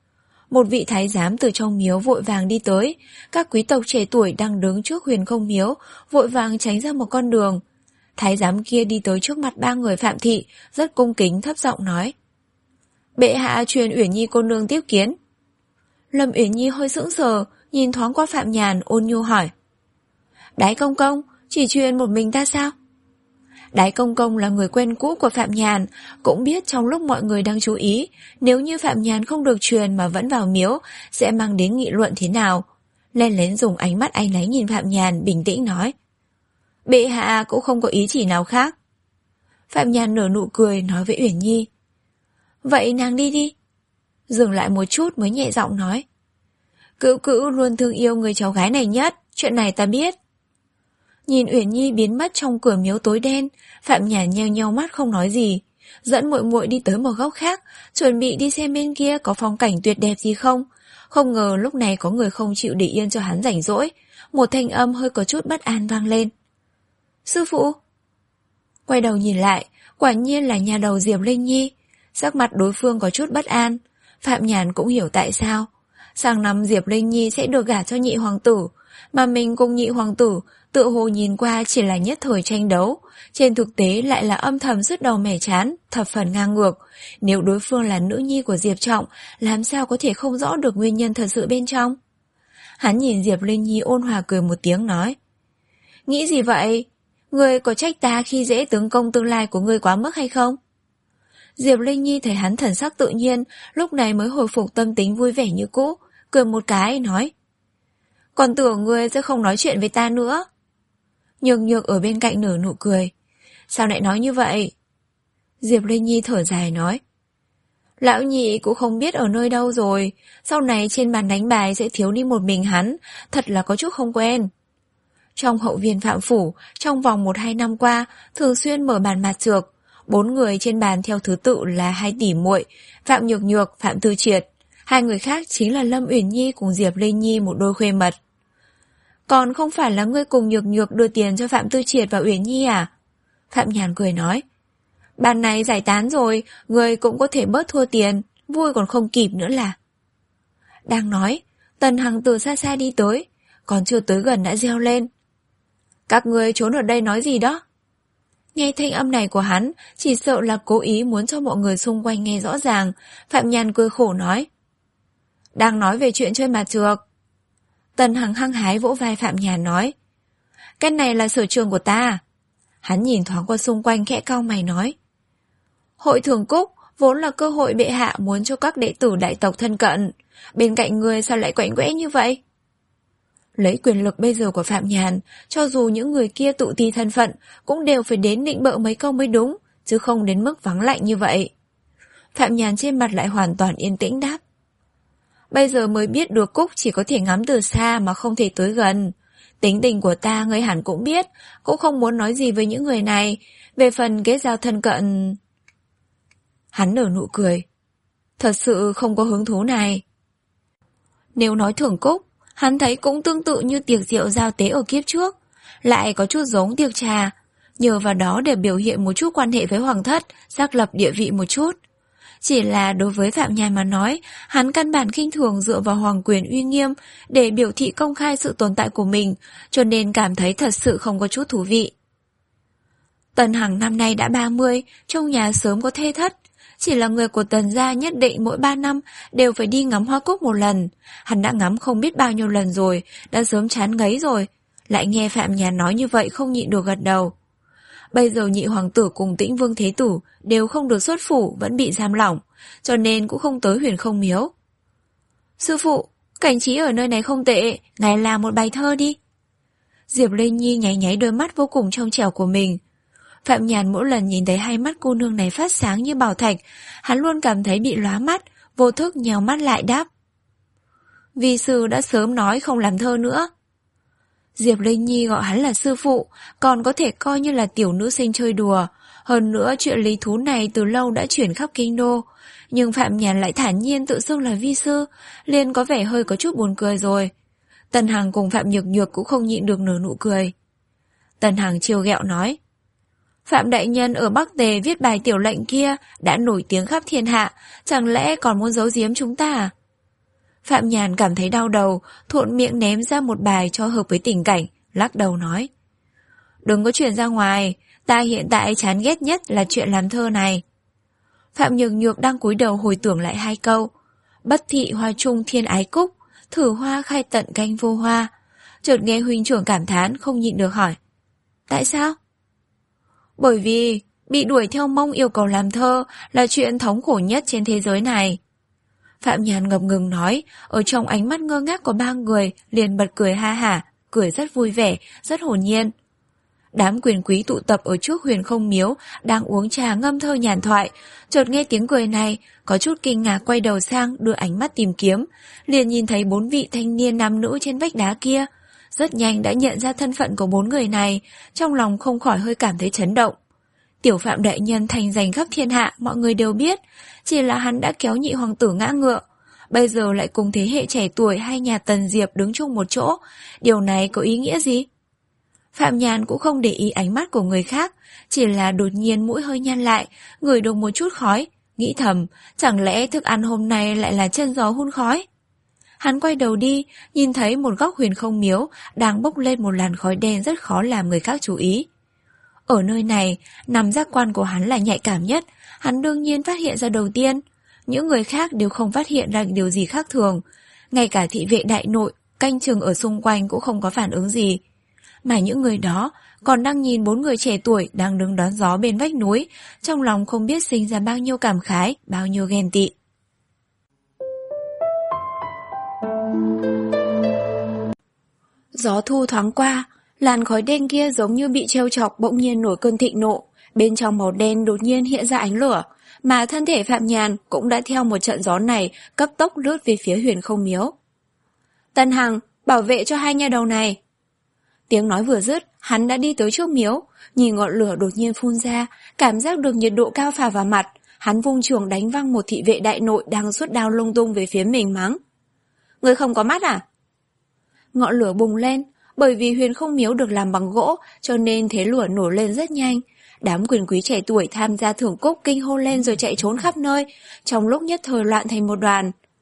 Một vị thái giám từ trong miếu vội vàng đi tới, các quý tộc trẻ tuổi đang đứng trước Huyền Không Miếu, vội vàng tránh ra một con đường. Thái giám kia đi tới trước mặt ba người Phạm thị, rất cung kính thấp giọng nói. Bệ hạ truyền Uyển Nhi cô nương tiếp kiến. Lâm Uyển Nhi hơi sững sờ, nhìn thoáng qua Phạm Nhàn ôn nhu hỏi. Đái công công, chỉ truyền một mình ta sao? Đái công công là người quen cũ của Phạm Nhàn, cũng biết trong lúc mọi người đang chú ý, nếu như Phạm Nhàn không được truyền mà vẫn vào miếu, sẽ mang đến nghị luận thế nào. Len lén dùng ánh mắt áy náy nhìn Phạm Nhàn, bình tĩnh nói. Bệ hạ cũng không có ý chỉ nào khác. Phạm Nhàn nở nụ cười nói với Uyển Nhi. Vậy nàng đi đi. Dừng lại một chút mới nhẹ giọng nói. Cữu cữu luôn thương yêu người cháu gái này nhất, chuyện này ta biết. Nhìn Uyển Nhi biến mất trong cửa miếu tối đen, Phạm Nhàn nheo nheo mắt không nói gì, dẫn muội muội đi tới một góc khác, chuẩn bị đi xem bên kia có phong cảnh tuyệt đẹp gì không. Không ngờ lúc này có người không chịu để yên cho hắn rảnh rỗi, một thanh âm hơi có chút bất an vang lên. Sư phụ! Quay đầu nhìn lại, quả nhiên là nhà đầu Diệp Linh Nhi. Sắc mặt đối phương có chút bất an, Phạm Nhàn cũng hiểu tại sao. Sang năm Diệp Linh Nhi sẽ được gả cho nhị hoàng tử, mà mình cùng nhị hoàng tử tự hồ nhìn qua chỉ là nhất thời tranh đấu, trên thực tế lại là âm thầm sứt đầu mẻ chán, thập phần ngang ngược. Nếu đối phương là nữ nhi của Diệp Trọng, làm sao có thể không rõ được nguyên nhân thật sự bên trong? Hắn nhìn Diệp Linh Nhi ôn hòa cười một tiếng nói. Nghĩ gì vậy? Ngươi có trách ta khi dễ tướng công tương lai của ngươi quá mức hay không? Diệp Linh Nhi thấy hắn thần sắc tự nhiên, lúc này mới hồi phục tâm tính vui vẻ như cũ, cười một cái nói. Còn tưởng ngươi sẽ không nói chuyện với ta nữa. Nhược nhược ở bên cạnh nở nụ cười. Sao lại nói như vậy? Diệp Linh Nhi thở dài nói. Lão nhị cũng không biết ở nơi đâu rồi, sau này trên bàn đánh bài sẽ thiếu đi một mình hắn, thật là có chút không quen. Trong hậu viên Phạm Phủ, trong vòng một hai năm qua, thường xuyên mở bàn mặt trược. Bốn người trên bàn theo thứ tự là hai tỷ muội, Phạm Nhược Nhược, Phạm Tư Triệt. Hai người khác chính là Lâm Uyển Nhi cùng Diệp Linh Nhi, một đôi khuê mật. Còn không phải là ngươi cùng Nhược Nhược đưa tiền cho Phạm Tư Triệt và Uyển Nhi à? Phạm Nhàn cười nói. Bàn này giải tán rồi, ngươi cũng có thể bớt thua tiền, vui còn không kịp nữa là. Đang nói, Tần Hằng từ xa xa đi tới, còn chưa tới gần đã reo lên. Các ngươi trốn ở đây nói gì đó? Nghe thanh âm này của hắn, chỉ sợ là cố ý muốn cho mọi người xung quanh nghe rõ ràng. Phạm Nhàn cười khổ nói. Đang nói về chuyện chơi mặt trược. Tần Hằng hăng hái vỗ vai Phạm Nhàn nói. Cái này là sở trường của ta. Hắn nhìn thoáng qua xung quanh khẽ cau mày nói. Hội Thường Cúc vốn là cơ hội bệ hạ muốn cho các đệ tử đại tộc thân cận. Bên cạnh ngươi sao lại quạnh quẽ như vậy? Lấy quyền lực bây giờ của Phạm Nhàn, cho dù những người kia tự ti thân phận cũng đều phải đến nịnh bợ mấy câu mới đúng, chứ không đến mức vắng lạnh như vậy. Phạm Nhàn trên mặt lại hoàn toàn yên tĩnh đáp. Bây giờ mới biết được Cúc chỉ có thể ngắm từ xa mà không thể tới gần. Tính tình của ta ngươi hẳn cũng biết, cũng không muốn nói gì với những người này. Về phần kết giao thân cận... Hắn nở nụ cười. Thật sự không có hứng thú này. Nếu nói Thường Cúc, hắn thấy cũng tương tự như tiệc rượu giao tế ở kiếp trước, lại có chút giống tiệc trà, nhờ vào đó để biểu hiện một chút quan hệ với hoàng thất, xác lập địa vị một chút. Chỉ là đối với Phạm Nhàn mà nói, hắn căn bản khinh thường dựa vào hoàng quyền uy nghiêm để biểu thị công khai sự tồn tại của mình, cho nên cảm thấy thật sự không có chút thú vị. Tần Hằng năm nay đã ba mươi, trong nhà sớm có thê thất. Chỉ là người của Tần gia nhất định mỗi ba năm đều phải đi ngắm hoa cúc một lần. Hắn đã ngắm không biết bao nhiêu lần rồi, đã sớm chán ngấy rồi. Lại nghe Phạm Nhàn nói như vậy không nhịn được gật đầu. Bây giờ nhị hoàng tử cùng Tĩnh Vương Thế Tử đều không được xuất phủ, vẫn bị giam lỏng, cho nên cũng không tới Huyền Không Miếu. Sư phụ, cảnh trí ở nơi này không tệ, ngài làm một bài thơ đi. Diệp Linh Nhi nháy nháy đôi mắt vô cùng trong trẻo của mình. Phạm Nhàn mỗi lần nhìn thấy hai mắt cô nương này phát sáng như bảo thạch, hắn luôn cảm thấy bị lóa mắt, vô thức nhèo mắt lại đáp. Vi sư đã sớm nói không làm thơ nữa. Diệp Linh Nhi gọi hắn là sư phụ, còn có thể coi như là tiểu nữ sinh chơi đùa. Hơn nữa chuyện lý thú này từ lâu đã chuyển khắp kinh đô. Nhưng Phạm Nhàn lại thản nhiên tự xưng là vi sư, liền có vẻ hơi có chút buồn cười rồi. Tần Hằng cùng Phạm Nhược Nhược cũng không nhịn được nở nụ cười. Tần Hằng trêu ghẹo nói. Phạm đại nhân ở Bắc Tề viết bài tiểu lệnh kia đã nổi tiếng khắp thiên hạ, chẳng lẽ còn muốn giấu giếm chúng ta à? Phạm Nhàn cảm thấy đau đầu, thuận miệng ném ra một bài cho hợp với tình cảnh, lắc đầu nói. Đừng có chuyện ra ngoài, ta hiện tại chán ghét nhất là chuyện làm thơ này. Phạm Nhược Nhược đang cúi đầu hồi tưởng lại hai câu. Bất thị hoa trung thiên ái cúc, thử hoa khai tận canh vô hoa. Chợt nghe huynh trưởng cảm thán không nhịn được hỏi. Tại sao? Bởi vì bị đuổi theo Mông yêu cầu làm thơ là chuyện thống khổ nhất trên thế giới này. Phạm Nhàn ngập ngừng nói, ở trong ánh mắt ngơ ngác của ba người liền bật cười ha hả, cười rất vui vẻ, rất hồn nhiên. Đám quyền quý tụ tập ở trước Huyền Không Miếu đang uống trà ngâm thơ nhàn thoại, chợt nghe tiếng cười này, có chút kinh ngạc quay đầu sang đưa ánh mắt tìm kiếm, liền nhìn thấy bốn vị thanh niên nam nữ trên vách đá kia. Rất nhanh đã nhận ra thân phận của bốn người này, trong lòng không khỏi hơi cảm thấy chấn động. Tiểu Phạm đại nhân thành danh khắp thiên hạ, mọi người đều biết, chỉ là hắn đã kéo nhị hoàng tử ngã ngựa. Bây giờ lại cùng thế hệ trẻ tuổi hai nhà Tần Diệp đứng chung một chỗ, điều này có ý nghĩa gì? Phạm Nhàn cũng không để ý ánh mắt của người khác, chỉ là đột nhiên mũi hơi nhăn lại, ngửi được một chút khói, nghĩ thầm, chẳng lẽ thức ăn hôm nay lại là chân gió hun khói? Hắn quay đầu đi, nhìn thấy một góc Huyền Không Miếu đang bốc lên một làn khói đen rất khó làm người khác chú ý. Ở nơi này, nằm giác quan của hắn là nhạy cảm nhất, hắn đương nhiên phát hiện ra đầu tiên. Những người khác đều không phát hiện ra điều gì khác thường. Ngay cả thị vệ đại nội, canh chừng ở xung quanh cũng không có phản ứng gì. Mà những người đó còn đang nhìn bốn người trẻ tuổi đang đứng đón gió bên vách núi, trong lòng không biết sinh ra bao nhiêu cảm khái, bao nhiêu ghen tị. Gió thu thoáng qua, làn khói đen kia giống như bị trêu chọc bỗng nhiên nổi cơn thịnh nộ, bên trong màu đen đột nhiên hiện ra ánh lửa, mà thân thể Phạm Nhàn cũng đã theo một trận gió này cấp tốc lướt về phía Huyền Không Miếu. Tần Hằng, bảo vệ cho hai nha đầu này. Tiếng nói vừa dứt, hắn đã đi tới trước miếu, nhìn ngọn lửa đột nhiên phun ra, cảm giác được nhiệt độ cao phả vào mặt, hắn vung trường đánh văng một thị vệ đại nội đang xuất đao lung tung về phía mình mắng. Ngươi không có mắt à? Ngọn lửa bùng lên, bởi vì Huyền Không Miếu được làm bằng gỗ, cho nên thế lửa nổi lên rất nhanh. Đám quyền quý trẻ tuổi tham gia thưởng cúc kinh hô lên rồi chạy trốn khắp nơi, trong lúc nhất thời loạn thành một đoàn.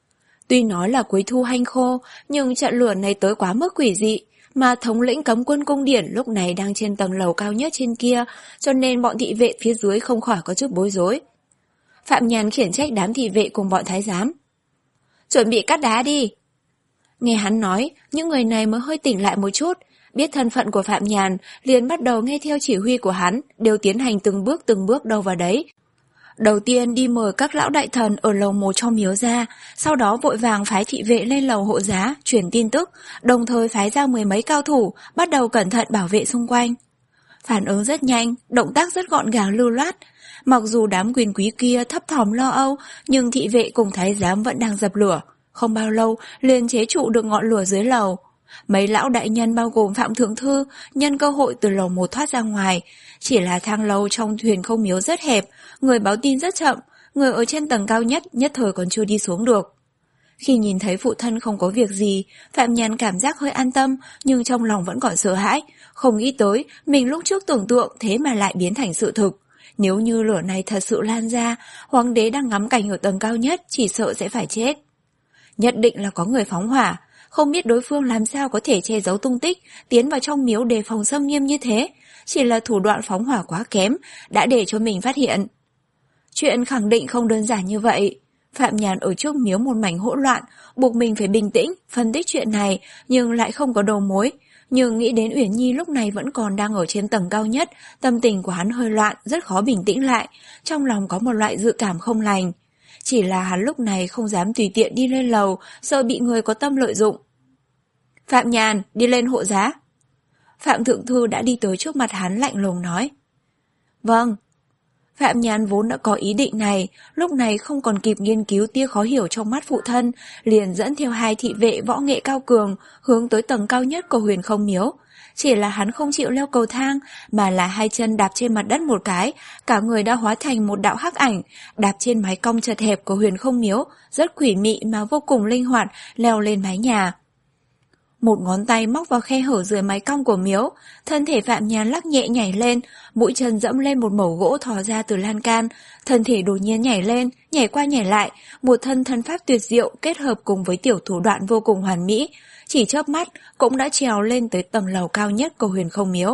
Tuy nói là cuối thu hanh khô, nhưng trận lửa này tới quá mức quỷ dị, mà thống lĩnh cấm quân cung điển lúc này đang trên tầng lầu cao nhất trên kia, cho nên bọn thị vệ phía dưới không khỏi có chút bối rối. Phạm Nhàn khiển trách đám thị vệ cùng bọn thái giám. Chuẩn bị cắt đá đi. Nghe hắn nói, những người này mới hơi tỉnh lại một chút, biết thân phận của Phạm Nhàn, liền bắt đầu nghe theo chỉ huy của hắn, đều tiến hành từng bước từng bước đâu vào đấy. Đầu tiên đi mời các lão đại thần ở lầu một trong miếu ra, sau đó vội vàng phái thị vệ lên lầu hộ giá, truyền tin tức, đồng thời phái ra mười mấy cao thủ, bắt đầu cẩn thận bảo vệ xung quanh. Phản ứng rất nhanh, động tác rất gọn gàng lưu loát. Mặc dù đám quyền quý kia thấp thỏm lo âu, nhưng thị vệ cùng thái giám vẫn đang dập lửa. Không bao lâu, liền chế trụ được ngọn lửa dưới lầu. Mấy lão đại nhân bao gồm Phạm Thượng Thư, nhân cơ hội từ lầu một thoát ra ngoài. Chỉ là thang lầu trong thuyền không miếu rất hẹp, người báo tin rất chậm, người ở trên tầng cao nhất nhất thời còn chưa đi xuống được. Khi nhìn thấy phụ thân không có việc gì, Phạm Nhàn cảm giác hơi an tâm, nhưng trong lòng vẫn còn sợ hãi, không nghĩ tới mình lúc trước tưởng tượng thế mà lại biến thành sự thực. Nếu như lửa này thật sự lan ra, hoàng đế đang ngắm cảnh ở tầng cao nhất chỉ sợ sẽ phải chết. Nhất định là có người phóng hỏa, không biết đối phương làm sao có thể che giấu tung tích, tiến vào trong miếu đề phòng xâm nghiêm như thế. Chỉ là thủ đoạn phóng hỏa quá kém, đã để cho mình phát hiện. Chuyện khẳng định không đơn giản như vậy. Phạm Nhàn ở trước miếu một mảnh hỗn loạn, buộc mình phải bình tĩnh, phân tích chuyện này, nhưng lại không có đầu mối. Nhưng nghĩ đến Uyển Nhi lúc này vẫn còn đang ở trên tầng cao nhất, tâm tình của hắn hơi loạn, rất khó bình tĩnh lại, trong lòng có một loại dự cảm không lành. Chỉ là hắn lúc này không dám tùy tiện đi lên lầu, sợ bị người có tâm lợi dụng. Phạm Nhàn, đi lên hộ giá. Phạm Thượng Thư đã đi tới trước mặt hắn lạnh lùng nói. Vâng. Phạm Nhàn vốn đã có ý định này, lúc này không còn kịp nghiên cứu tia khó hiểu trong mắt phụ thân, liền dẫn theo hai thị vệ võ nghệ cao cường, hướng tới tầng cao nhất của Huyền Không Miếu. Chỉ là hắn không chịu leo cầu thang, mà là hai chân đạp trên mặt đất một cái, cả người đã hóa thành một đạo hắc ảnh, đạp trên mái cong chật hẹp của Huyền Không Miếu, rất quỷ mị mà vô cùng linh hoạt, leo lên mái nhà. Một ngón tay móc vào khe hở dưới mái cong của miếu, thân thể Phạm Nhàn lắc nhẹ nhảy lên, mũi chân dẫm lên một mẩu gỗ thò ra từ lan can, thân thể đột nhiên nhảy lên, nhảy qua nhảy lại, một thân thân pháp tuyệt diệu kết hợp cùng với tiểu thủ đoạn vô cùng hoàn mỹ, chỉ chớp mắt cũng đã trèo lên tới tầng lầu cao nhất của Huyền Không Miếu.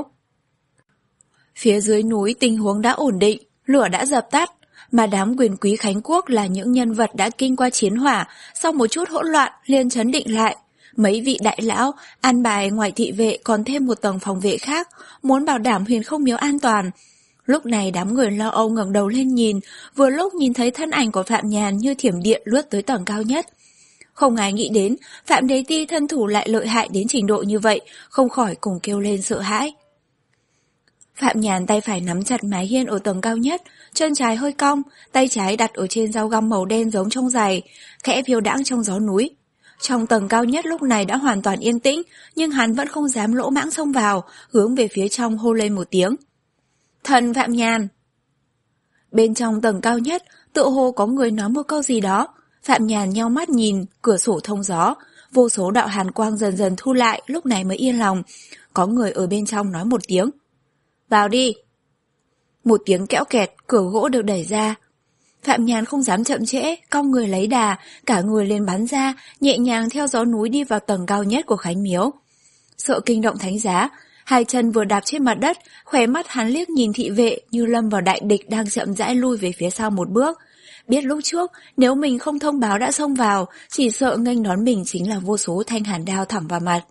Phía dưới núi tình huống đã ổn định, lửa đã dập tắt, mà đám quyền quý Khánh Quốc là những nhân vật đã kinh qua chiến hỏa, sau một chút hỗn loạn liền trấn định lại. Mấy vị đại lão an bài ngoài thị vệ còn thêm một tầng phòng vệ khác, muốn bảo đảm Huyền Không Miếu an toàn. Lúc này đám người lo âu ngẩng đầu lên nhìn, vừa lúc nhìn thấy thân ảnh của Phạm Nhàn như thiểm điện lướt tới tầng cao nhất. Không ai nghĩ đến Phạm Đế Ti thân thủ lại lợi hại đến trình độ như vậy, không khỏi cùng kêu lên sợ hãi. Phạm Nhàn tay phải nắm chặt mái hiên ở tầng cao nhất, chân trái hơi cong, tay trái đặt ở trên dao găm màu đen giống trong giày, khẽ phiêu đãng trong gió núi. Trong tầng cao nhất lúc này đã hoàn toàn yên tĩnh, nhưng hắn vẫn không dám lỗ mãng xông vào, hướng về phía trong hô lên một tiếng. Thần Phạm Nhàn! Bên trong tầng cao nhất, tựa hồ có người nói một câu gì đó. Phạm Nhàn nheo mắt nhìn, cửa sổ thông gió, vô số đạo hàn quang dần dần thu lại, lúc này mới yên lòng. Có người ở bên trong nói một tiếng. Vào đi! Một tiếng kẽo kẹt, cửa gỗ được đẩy ra. Phạm Nhàn không dám chậm trễ, cong người lấy đà, cả người lên bắn ra, nhẹ nhàng theo gió núi đi vào tầng cao nhất của Khánh Miếu. Sợ kinh động thánh giá, hai chân vừa đạp trên mặt đất, khóe mắt hắn liếc nhìn thị vệ như lâm vào đại địch đang chậm rãi lui về phía sau một bước. Biết lúc trước, nếu mình không thông báo đã xông vào, chỉ sợ nghênh đón mình chính là vô số thanh hàn đao thẳng vào mặt.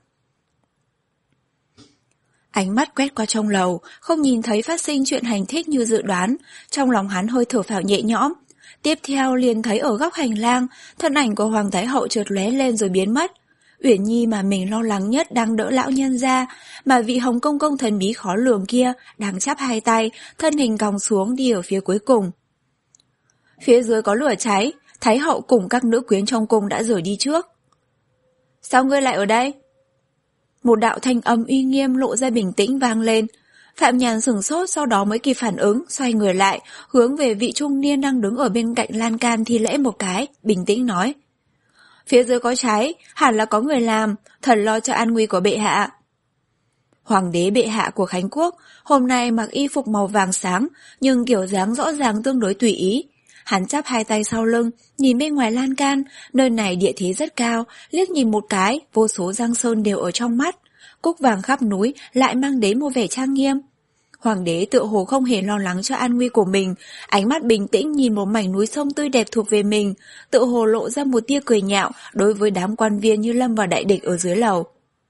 Ánh mắt quét qua trong lầu, không nhìn thấy phát sinh chuyện hành thích như dự đoán, trong lòng hắn hơi thở phào nhẹ nhõm. Tiếp theo liền thấy ở góc hành lang, thân ảnh của Hoàng Thái Hậu chợt lóe lên rồi biến mất. Uyển Nhi mà mình lo lắng nhất đang đỡ lão nhân ra, mà vị Hồng Công Công thần bí khó lường kia đang chắp hai tay, thân hình còng xuống đi ở phía cuối cùng. Phía dưới có lửa cháy, Thái Hậu cùng các nữ quyến trong cung đã rời đi trước. Sao ngươi lại ở đây? Một đạo thanh âm uy nghiêm lộ ra bình tĩnh vang lên. Phạm Nhàn sửng sốt, sau đó mới kịp phản ứng, xoay người lại, hướng về vị trung niên đang đứng ở bên cạnh lan can thi lễ một cái, bình tĩnh nói. Phía dưới có cháy, hẳn là có người làm, thần lo cho an nguy của bệ hạ. Hoàng đế bệ hạ của Khánh Quốc hôm nay mặc y phục màu vàng sáng, nhưng kiểu dáng rõ ràng tương đối tùy ý. Hắn chắp hai tay sau lưng, nhìn bên ngoài lan can, nơi này địa thế rất cao, liếc nhìn một cái, vô số giang sơn đều ở trong mắt. Cúc vàng khắp núi lại mang đến một vẻ trang nghiêm. Hoàng đế tựa hồ không hề lo lắng cho an nguy của mình, ánh mắt bình tĩnh nhìn một mảnh núi sông tươi đẹp thuộc về mình, tựa hồ lộ ra một tia cười nhạo đối với đám quan viên như lâm vào đại địch ở dưới lầu.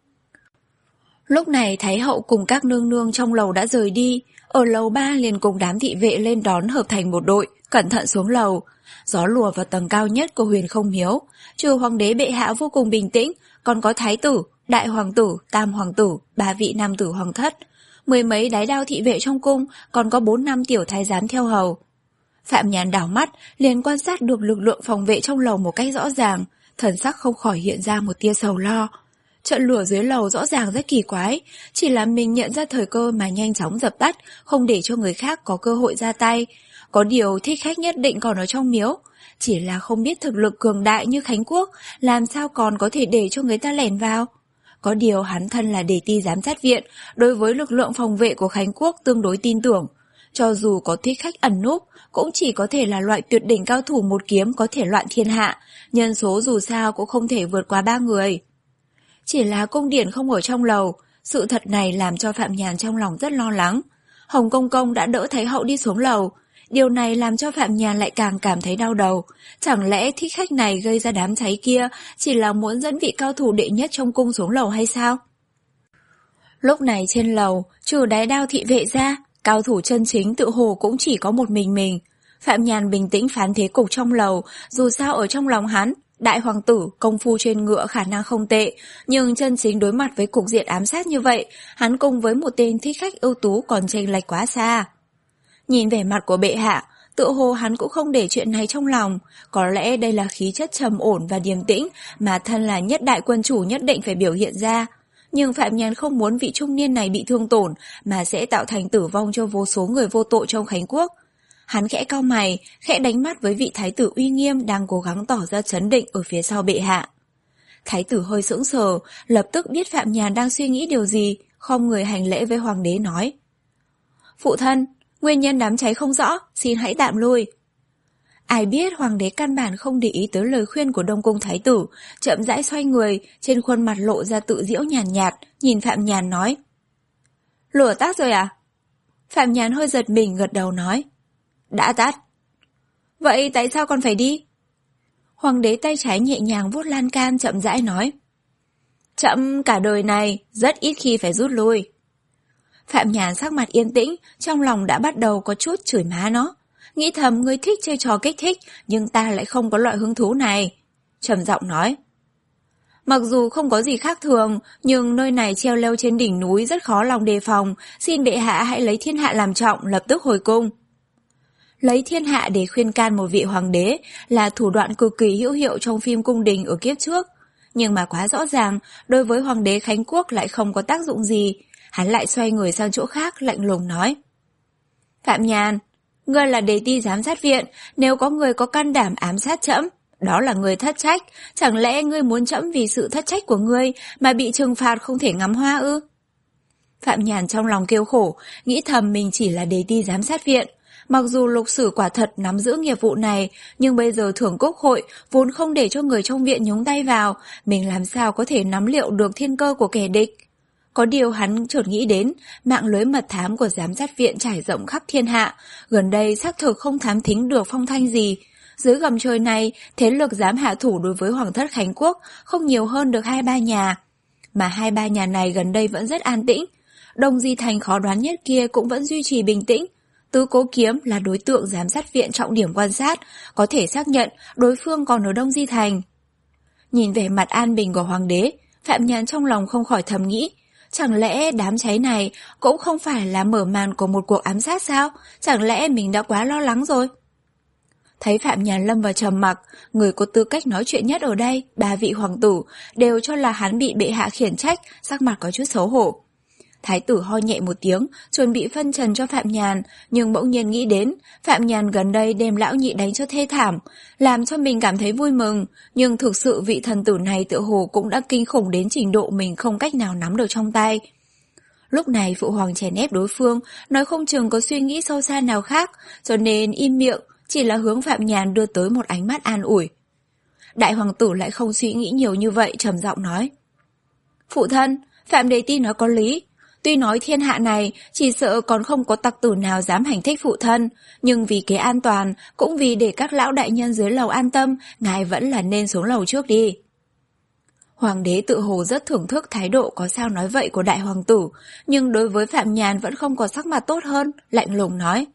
Lúc này Thái hậu cùng các nương nương trong lầu đã rời đi, ở lầu ba liền cùng đám thị vệ lên đón hợp thành một đội, cẩn thận xuống lầu. Gió lùa vào tầng cao nhất của Huyền Không Miếu, trừ hoàng đế bệ hạ vô cùng bình tĩnh, còn có thái tử, đại hoàng tử, tam hoàng tử, ba vị nam tử hoàng thất, mười mấy đái đao thị vệ trong cung, còn có bốn năm tiểu thái giám theo hầu. Phạm Nhàn đảo mắt, liền quan sát được lực lượng phòng vệ trong lầu một cách rõ ràng, thần sắc không khỏi hiện ra một tia sầu lo. Trận lửa dưới lầu rõ ràng rất kỳ quái, chỉ là mình nhận ra thời cơ mà nhanh chóng dập tắt, không để cho người khác có cơ hội ra tay. Có điều thích khách nhất định còn ở trong miếu, chỉ là không biết thực lực cường đại như Khánh Quốc, làm sao còn có thể để cho người ta lẻn vào. Có điều hắn thân là đề ti giám sát viện, đối với lực lượng phòng vệ của Khánh Quốc tương đối tin tưởng. Cho dù có thích khách ẩn núp, cũng chỉ có thể là loại tuyệt đỉnh cao thủ một kiếm có thể loạn thiên hạ, nhân số dù sao cũng không thể vượt qua ba người. Chỉ là cung điển không ở trong lầu, sự thật này làm cho Phạm Nhàn trong lòng rất lo lắng. Hồng Công Công đã đỡ Thái hậu đi xuống lầu, điều này làm cho Phạm Nhàn lại càng cảm thấy đau đầu. Chẳng lẽ thích khách này gây ra đám cháy kia chỉ là muốn dẫn vị cao thủ đệ nhất trong cung xuống lầu hay sao? Lúc này trên lầu, trừ đái đao thị vệ ra, cao thủ chân chính tự hồ cũng chỉ có một mình mình. Phạm Nhàn bình tĩnh phán thế cục trong lầu, dù sao ở trong lòng hắn, đại hoàng tử, công phu trên ngựa khả năng không tệ, nhưng chân chính đối mặt với cục diện ám sát như vậy, hắn cùng với một tên thích khách ưu tú còn chênh lệch quá xa. Nhìn vẻ mặt của bệ hạ, tựa hồ hắn cũng không để chuyện này trong lòng, có lẽ đây là khí chất trầm ổn và điềm tĩnh mà thân là nhất đại quân chủ nhất định phải biểu hiện ra. Nhưng Phạm Nhàn không muốn vị trung niên này bị thương tổn mà sẽ tạo thành tử vong cho vô số người vô tội trong Khánh Quốc. Hắn khẽ cau mày, khẽ đánh mắt với vị thái tử uy nghiêm đang cố gắng tỏ ra trấn định ở phía sau bệ hạ. Thái tử hơi sững sờ, lập tức biết Phạm Nhàn đang suy nghĩ điều gì, khom người hành lễ với hoàng đế nói: Phụ thân, nguyên nhân đám cháy không rõ, xin hãy tạm lui. Ai biết hoàng đế căn bản không để ý tới lời khuyên của Đông Cung thái tử, chậm rãi xoay người, trên khuôn mặt lộ ra tự giễu nhàn nhạt, nhìn Phạm Nhàn nói: Lửa tắt rồi à? Phạm Nhàn hơi giật mình gật đầu nói: Đã tắt. Vậy tại sao còn phải đi? Hoàng đế tay trái nhẹ nhàng vuốt lan can chậm rãi nói: Chậm cả đời này, rất ít khi phải rút lui. Phạm Nhàn sắc mặt yên tĩnh, trong lòng đã bắt đầu có chút chửi má nó. Nghĩ thầm ngươi thích chơi trò kích thích, nhưng ta lại không có loại hứng thú này. Trầm giọng nói: Mặc dù không có gì khác thường, nhưng nơi này treo leo trên đỉnh núi rất khó lòng đề phòng, xin bệ hạ hãy lấy thiên hạ làm trọng, lập tức hồi cung. Lấy thiên hạ để khuyên can một vị hoàng đế là thủ đoạn cực kỳ hữu hiệu trong phim cung đình ở kiếp trước. Nhưng mà quá rõ ràng, đối với hoàng đế Khánh Quốc lại không có tác dụng gì. Hắn lại xoay người sang chỗ khác lạnh lùng nói: Phạm Nhàn, ngươi là đề ti giám sát viện, nếu có người có can đảm ám sát trẫm, đó là người thất trách, chẳng lẽ ngươi muốn trẫm vì sự thất trách của ngươi mà bị trừng phạt không thể ngắm hoa ư? Phạm Nhàn trong lòng kêu khổ, nghĩ thầm mình chỉ là đề ti giám sát viện. Mặc dù Lục Sử quả thật nắm giữ nghiệp vụ này, nhưng bây giờ thưởng quốc hội vốn không để cho người trong viện nhúng tay vào, mình làm sao có thể nắm liệu được thiên cơ của kẻ địch. Có điều hắn chợt nghĩ đến, mạng lưới mật thám của giám sát viện trải rộng khắp thiên hạ, gần đây xác thực không thám thính được phong thanh gì. Dưới gầm trời này, thế lực dám hạ thủ đối với Hoàng thất Khánh Quốc không nhiều hơn được hai ba nhà. Mà hai ba nhà này gần đây vẫn rất an tĩnh. Đông Di Thành khó đoán nhất kia cũng vẫn duy trì bình tĩnh. Tứ Cố Kiếm là đối tượng giám sát viện trọng điểm quan sát, có thể xác nhận đối phương còn ở Đông Di Thành. Nhìn vẻ mặt an bình của hoàng đế, Phạm Nhàn trong lòng không khỏi thầm nghĩ, chẳng lẽ đám cháy này cũng không phải là mở màn của một cuộc ám sát sao? Chẳng lẽ mình đã quá lo lắng rồi? Thấy Phạm Nhàn lâm vào trầm mặc, người có tư cách nói chuyện nhất ở đây, ba vị hoàng tử, đều cho là hắn bị bệ hạ khiển trách, sắc mặt có chút xấu hổ. Thái tử ho nhẹ một tiếng, chuẩn bị phân trần cho Phạm Nhàn, nhưng bỗng nhiên nghĩ đến, Phạm Nhàn gần đây đem lão nhị đánh cho thê thảm, làm cho mình cảm thấy vui mừng, nhưng thực sự vị thần tử này tựa hồ cũng đã kinh khủng đến trình độ mình không cách nào nắm được trong tay. Lúc này phụ hoàng chèn ép đối phương, nói không chừng có suy nghĩ sâu xa nào khác, cho nên im miệng, chỉ là hướng Phạm Nhàn đưa tới một ánh mắt an ủi. Đại hoàng tử lại không suy nghĩ nhiều như vậy, trầm giọng nói. Phụ thân, Phạm Đế Ti nói có lý. Tuy nói thiên hạ này chỉ sợ còn không có tặc tử nào dám hành thích phụ thân, nhưng vì kế an toàn, cũng vì để các lão đại nhân dưới lầu an tâm, ngài vẫn là nên xuống lầu trước đi. Hoàng đế tự hồ rất thưởng thức thái độ có sao nói vậy của đại hoàng tử, nhưng đối với Phạm Nhàn vẫn không có sắc mặt tốt hơn, lạnh lùng nói.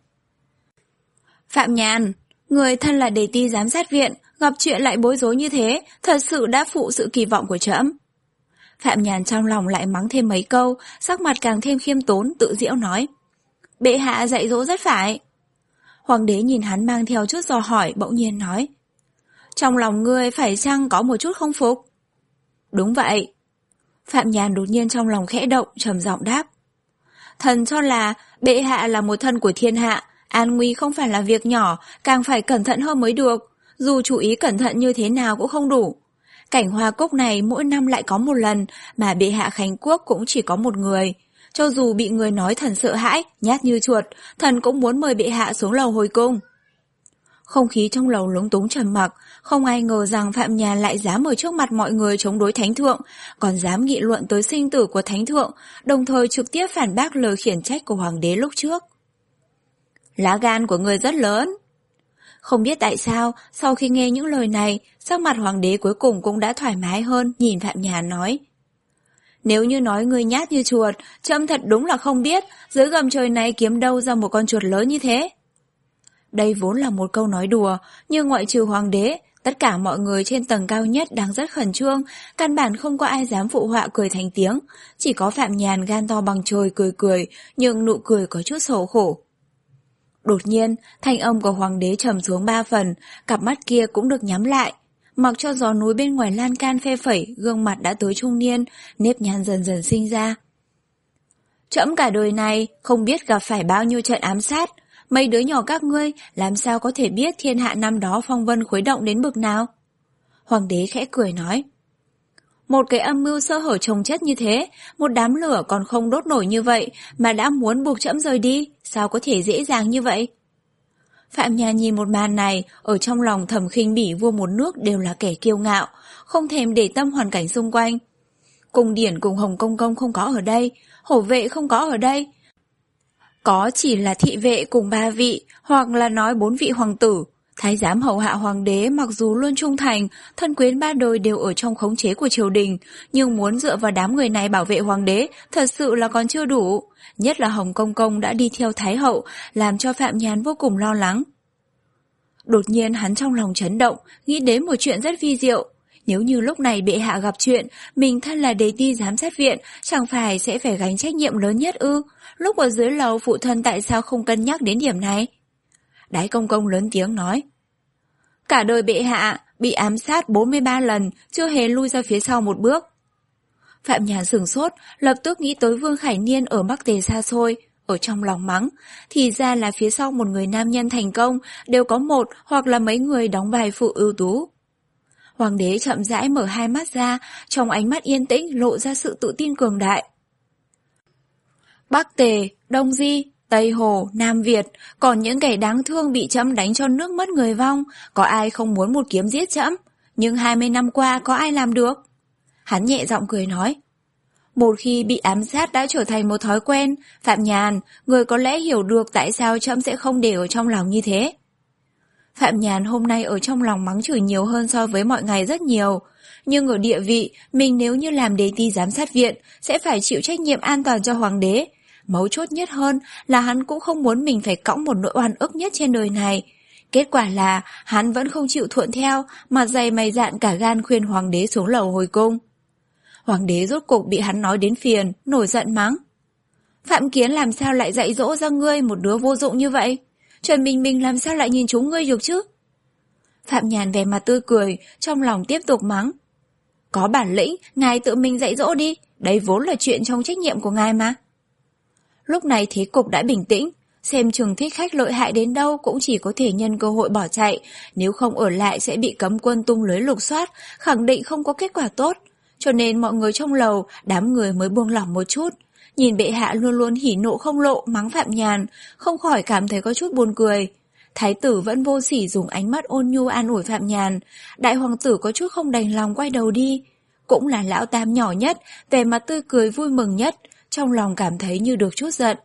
Phạm Nhàn, người thân là Đế Ti giám sát viện, gặp chuyện lại bối rối như thế, thật sự đã phụ sự kỳ vọng của trẫm. Phạm Nhàn trong lòng lại mắng thêm mấy câu, sắc mặt càng thêm khiêm tốn, tự giễu nói. Bệ hạ dạy dỗ rất phải. Hoàng đế nhìn hắn mang theo chút dò hỏi, bỗng nhiên nói. Trong lòng ngươi phải chăng có một chút không phục? Đúng vậy. Phạm Nhàn đột nhiên trong lòng khẽ động, trầm giọng đáp. Thần cho là bệ hạ là một thân của thiên hạ, an nguy không phải là việc nhỏ, càng phải cẩn thận hơn mới được, dù chú ý cẩn thận như thế nào cũng không đủ. Cảnh hoa cốc này mỗi năm lại có một lần, mà bệ hạ Khánh Quốc cũng chỉ có một người. Cho dù bị người nói thần sợ hãi, nhát như chuột, thần cũng muốn mời bệ hạ xuống lầu hồi cung. Không khí trong lầu lúng túng trầm mặc, không ai ngờ rằng Phạm Nhàn lại dám ở trước mặt mọi người chống đối thánh thượng, còn dám nghị luận tới sinh tử của thánh thượng, đồng thời trực tiếp phản bác lời khiển trách của hoàng đế lúc trước. Lá gan của người rất lớn. Không biết tại sao, sau khi nghe những lời này, sắc mặt hoàng đế cuối cùng cũng đã thoải mái hơn, nhìn Phạm Nhàn nói. Nếu như nói ngươi nhát như chuột, trẫm thật đúng là không biết, dưới gầm trời này kiếm đâu ra một con chuột lớn như thế. Đây vốn là một câu nói đùa, nhưng ngoại trừ hoàng đế, tất cả mọi người trên tầng cao nhất đang rất khẩn trương, căn bản không có ai dám phụ họa cười thành tiếng, chỉ có Phạm Nhàn gan to bằng trời cười cười, nhưng nụ cười có chút xấu khổ. Đột nhiên, thanh âm của hoàng đế trầm xuống ba phần, cặp mắt kia cũng được nhắm lại. Mặc cho gió núi bên ngoài lan can phe phẩy, gương mặt đã tới trung niên, nếp nhăn dần dần sinh ra. Trẫm cả đời này không biết gặp phải bao nhiêu trận ám sát, mấy đứa nhỏ các ngươi làm sao có thể biết thiên hạ năm đó phong vân khuấy động đến bực nào? Hoàng đế khẽ cười nói. Một cái âm mưu sơ hở chồng chất như thế, một đám lửa còn không đốt nổi như vậy mà đã muốn buộc trẫm rời đi, sao có thể dễ dàng như vậy? Phạm Nhàn nhìn một màn này, ở trong lòng thầm khinh bỉ vua một nước đều là kẻ kiêu ngạo, không thèm để tâm hoàn cảnh xung quanh. Cung điển cùng Hồng Công Công không có ở đây, hổ vệ không có ở đây. Có chỉ là thị vệ cùng ba vị, hoặc là nói bốn vị hoàng tử. Thái giám hầu hạ hoàng đế mặc dù luôn trung thành, thân quyến ba đời đều ở trong khống chế của triều đình, nhưng muốn dựa vào đám người này bảo vệ hoàng đế thật sự là còn chưa đủ. Nhất là Hồng Công Công đã đi theo Thái hậu, làm cho Phạm Nhàn vô cùng lo lắng. Đột nhiên hắn trong lòng chấn động, nghĩ đến một chuyện rất vi diệu. Nếu như lúc này bệ hạ gặp chuyện, mình thân là Đế Ti giám sát viện, chẳng phải sẽ phải gánh trách nhiệm lớn nhất ư? Lúc ở dưới lầu phụ thân tại sao không cân nhắc đến điểm này? Đái Công Công lớn tiếng nói. Cả đời bệ hạ bị ám sát bốn mươi ba lần, chưa hề lui ra phía sau một bước. Phạm Nhàn sửng sốt, lập tức nghĩ tới Vương Khải Niên ở Bắc Tề xa xôi, ở trong lòng mắng. Thì ra là phía sau một người nam nhân thành công, đều có một hoặc là mấy người đóng vai phụ ưu tú. Hoàng đế chậm rãi mở hai mắt ra, trong ánh mắt yên tĩnh lộ ra sự tự tin cường đại. Bắc Tề, Đông Di, Tây Hồ, Nam Việt, còn những kẻ đáng thương bị trẫm đánh cho nước mất người vong, có ai không muốn một kiếm giết trẫm? Nhưng hai mươi năm qua có ai làm được? Hắn nhẹ giọng cười nói. Một khi bị ám sát đã trở thành một thói quen, Phạm Nhàn, người có lẽ hiểu được tại sao trẫm sẽ không để ở trong lòng như thế. Phạm Nhàn hôm nay ở trong lòng mắng chửi nhiều hơn so với mọi ngày rất nhiều. Nhưng ở địa vị, mình nếu như làm Đế Ti giám sát viện, sẽ phải chịu trách nhiệm an toàn cho hoàng đế. Mấu chốt nhất hơn là hắn cũng không muốn mình phải cõng một nỗi oan ức nhất trên đời này. Kết quả là hắn vẫn không chịu thuận theo, mà dày mày dạn cả gan khuyên hoàng đế xuống lầu hồi cung. Hoàng đế rốt cục bị hắn nói đến phiền, nổi giận mắng. Phạm Kiến làm sao lại dạy dỗ ra ngươi một đứa vô dụng như vậy? Trần Bình Bình làm sao lại nhìn chúng ngươi được chứ? Phạm Nhàn vẻ mặt tươi cười, trong lòng tiếp tục mắng. Có bản lĩnh, ngài tự mình dạy dỗ đi, đấy vốn là chuyện trong trách nhiệm của ngài mà. Lúc này thế cục đã bình tĩnh, xem chừng thích khách lợi hại đến đâu cũng chỉ có thể nhân cơ hội bỏ chạy, nếu không ở lại sẽ bị cấm quân tung lưới lục soát, khẳng định không có kết quả tốt. Cho nên mọi người trong lầu, đám người mới buông lỏng một chút. Nhìn bệ hạ luôn luôn hỉ nộ không lộ mắng Phạm Nhàn, không khỏi cảm thấy có chút buồn cười. Thái tử vẫn vô sỉ dùng ánh mắt ôn nhu an ủi Phạm Nhàn. Đại hoàng tử có chút không đành lòng quay đầu đi. Cũng là lão tam nhỏ nhất, vẻ mặt tươi cười vui mừng nhất, trong lòng cảm thấy như được chút giận.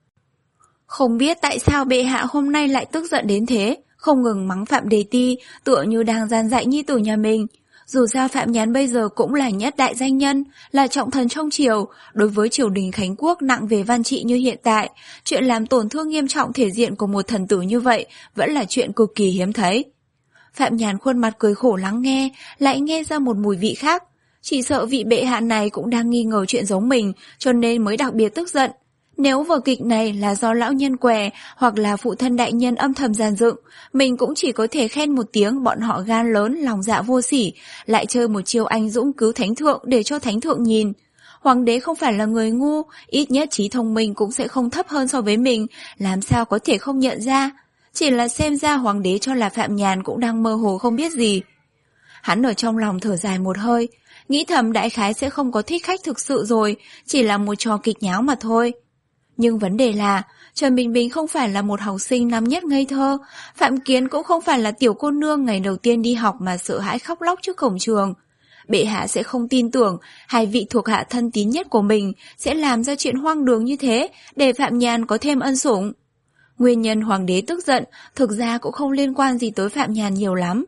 Không biết tại sao bệ hạ hôm nay lại tức giận đến thế, không ngừng mắng Phạm Đề Ti, tựa như đang gian dạy nhi tử nhà mình. Dù sao Phạm Nhàn bây giờ cũng là nhất đại danh nhân, là trọng thần trong triều, đối với triều đình Khánh Quốc nặng về văn trị như hiện tại, chuyện làm tổn thương nghiêm trọng thể diện của một thần tử như vậy vẫn là chuyện cực kỳ hiếm thấy. Phạm Nhàn khuôn mặt cười khổ lắng nghe, lại nghe ra một mùi vị khác. Chỉ sợ vị bệ hạ này cũng đang nghi ngờ chuyện giống mình, cho nên mới đặc biệt tức giận. Nếu vở kịch này là do lão nhân què hoặc là phụ thân đại nhân âm thầm dàn dựng, mình cũng chỉ có thể khen một tiếng bọn họ gan lớn, lòng dạ vô sỉ, lại chơi một chiêu anh dũng cứu thánh thượng để cho thánh thượng nhìn. Hoàng đế không phải là người ngu, ít nhất trí thông minh cũng sẽ không thấp hơn so với mình, làm sao có thể không nhận ra. Chỉ là xem ra hoàng đế cho là Phạm Nhàn cũng đang mơ hồ không biết gì. Hắn ở trong lòng thở dài một hơi, nghĩ thầm đại khái sẽ không có thích khách thực sự rồi, chỉ là một trò kịch nháo mà thôi. Nhưng vấn đề là, Trần Bình Bình không phải là một học sinh năm nhất ngây thơ, Phạm Kiến cũng không phải là tiểu cô nương ngày đầu tiên đi học mà sợ hãi khóc lóc trước cổng trường. Bệ hạ sẽ không tin tưởng hai vị thuộc hạ thân tín nhất của mình sẽ làm ra chuyện hoang đường như thế để Phạm Nhàn có thêm ân sủng. Nguyên nhân hoàng đế tức giận thực ra cũng không liên quan gì tới Phạm Nhàn nhiều lắm.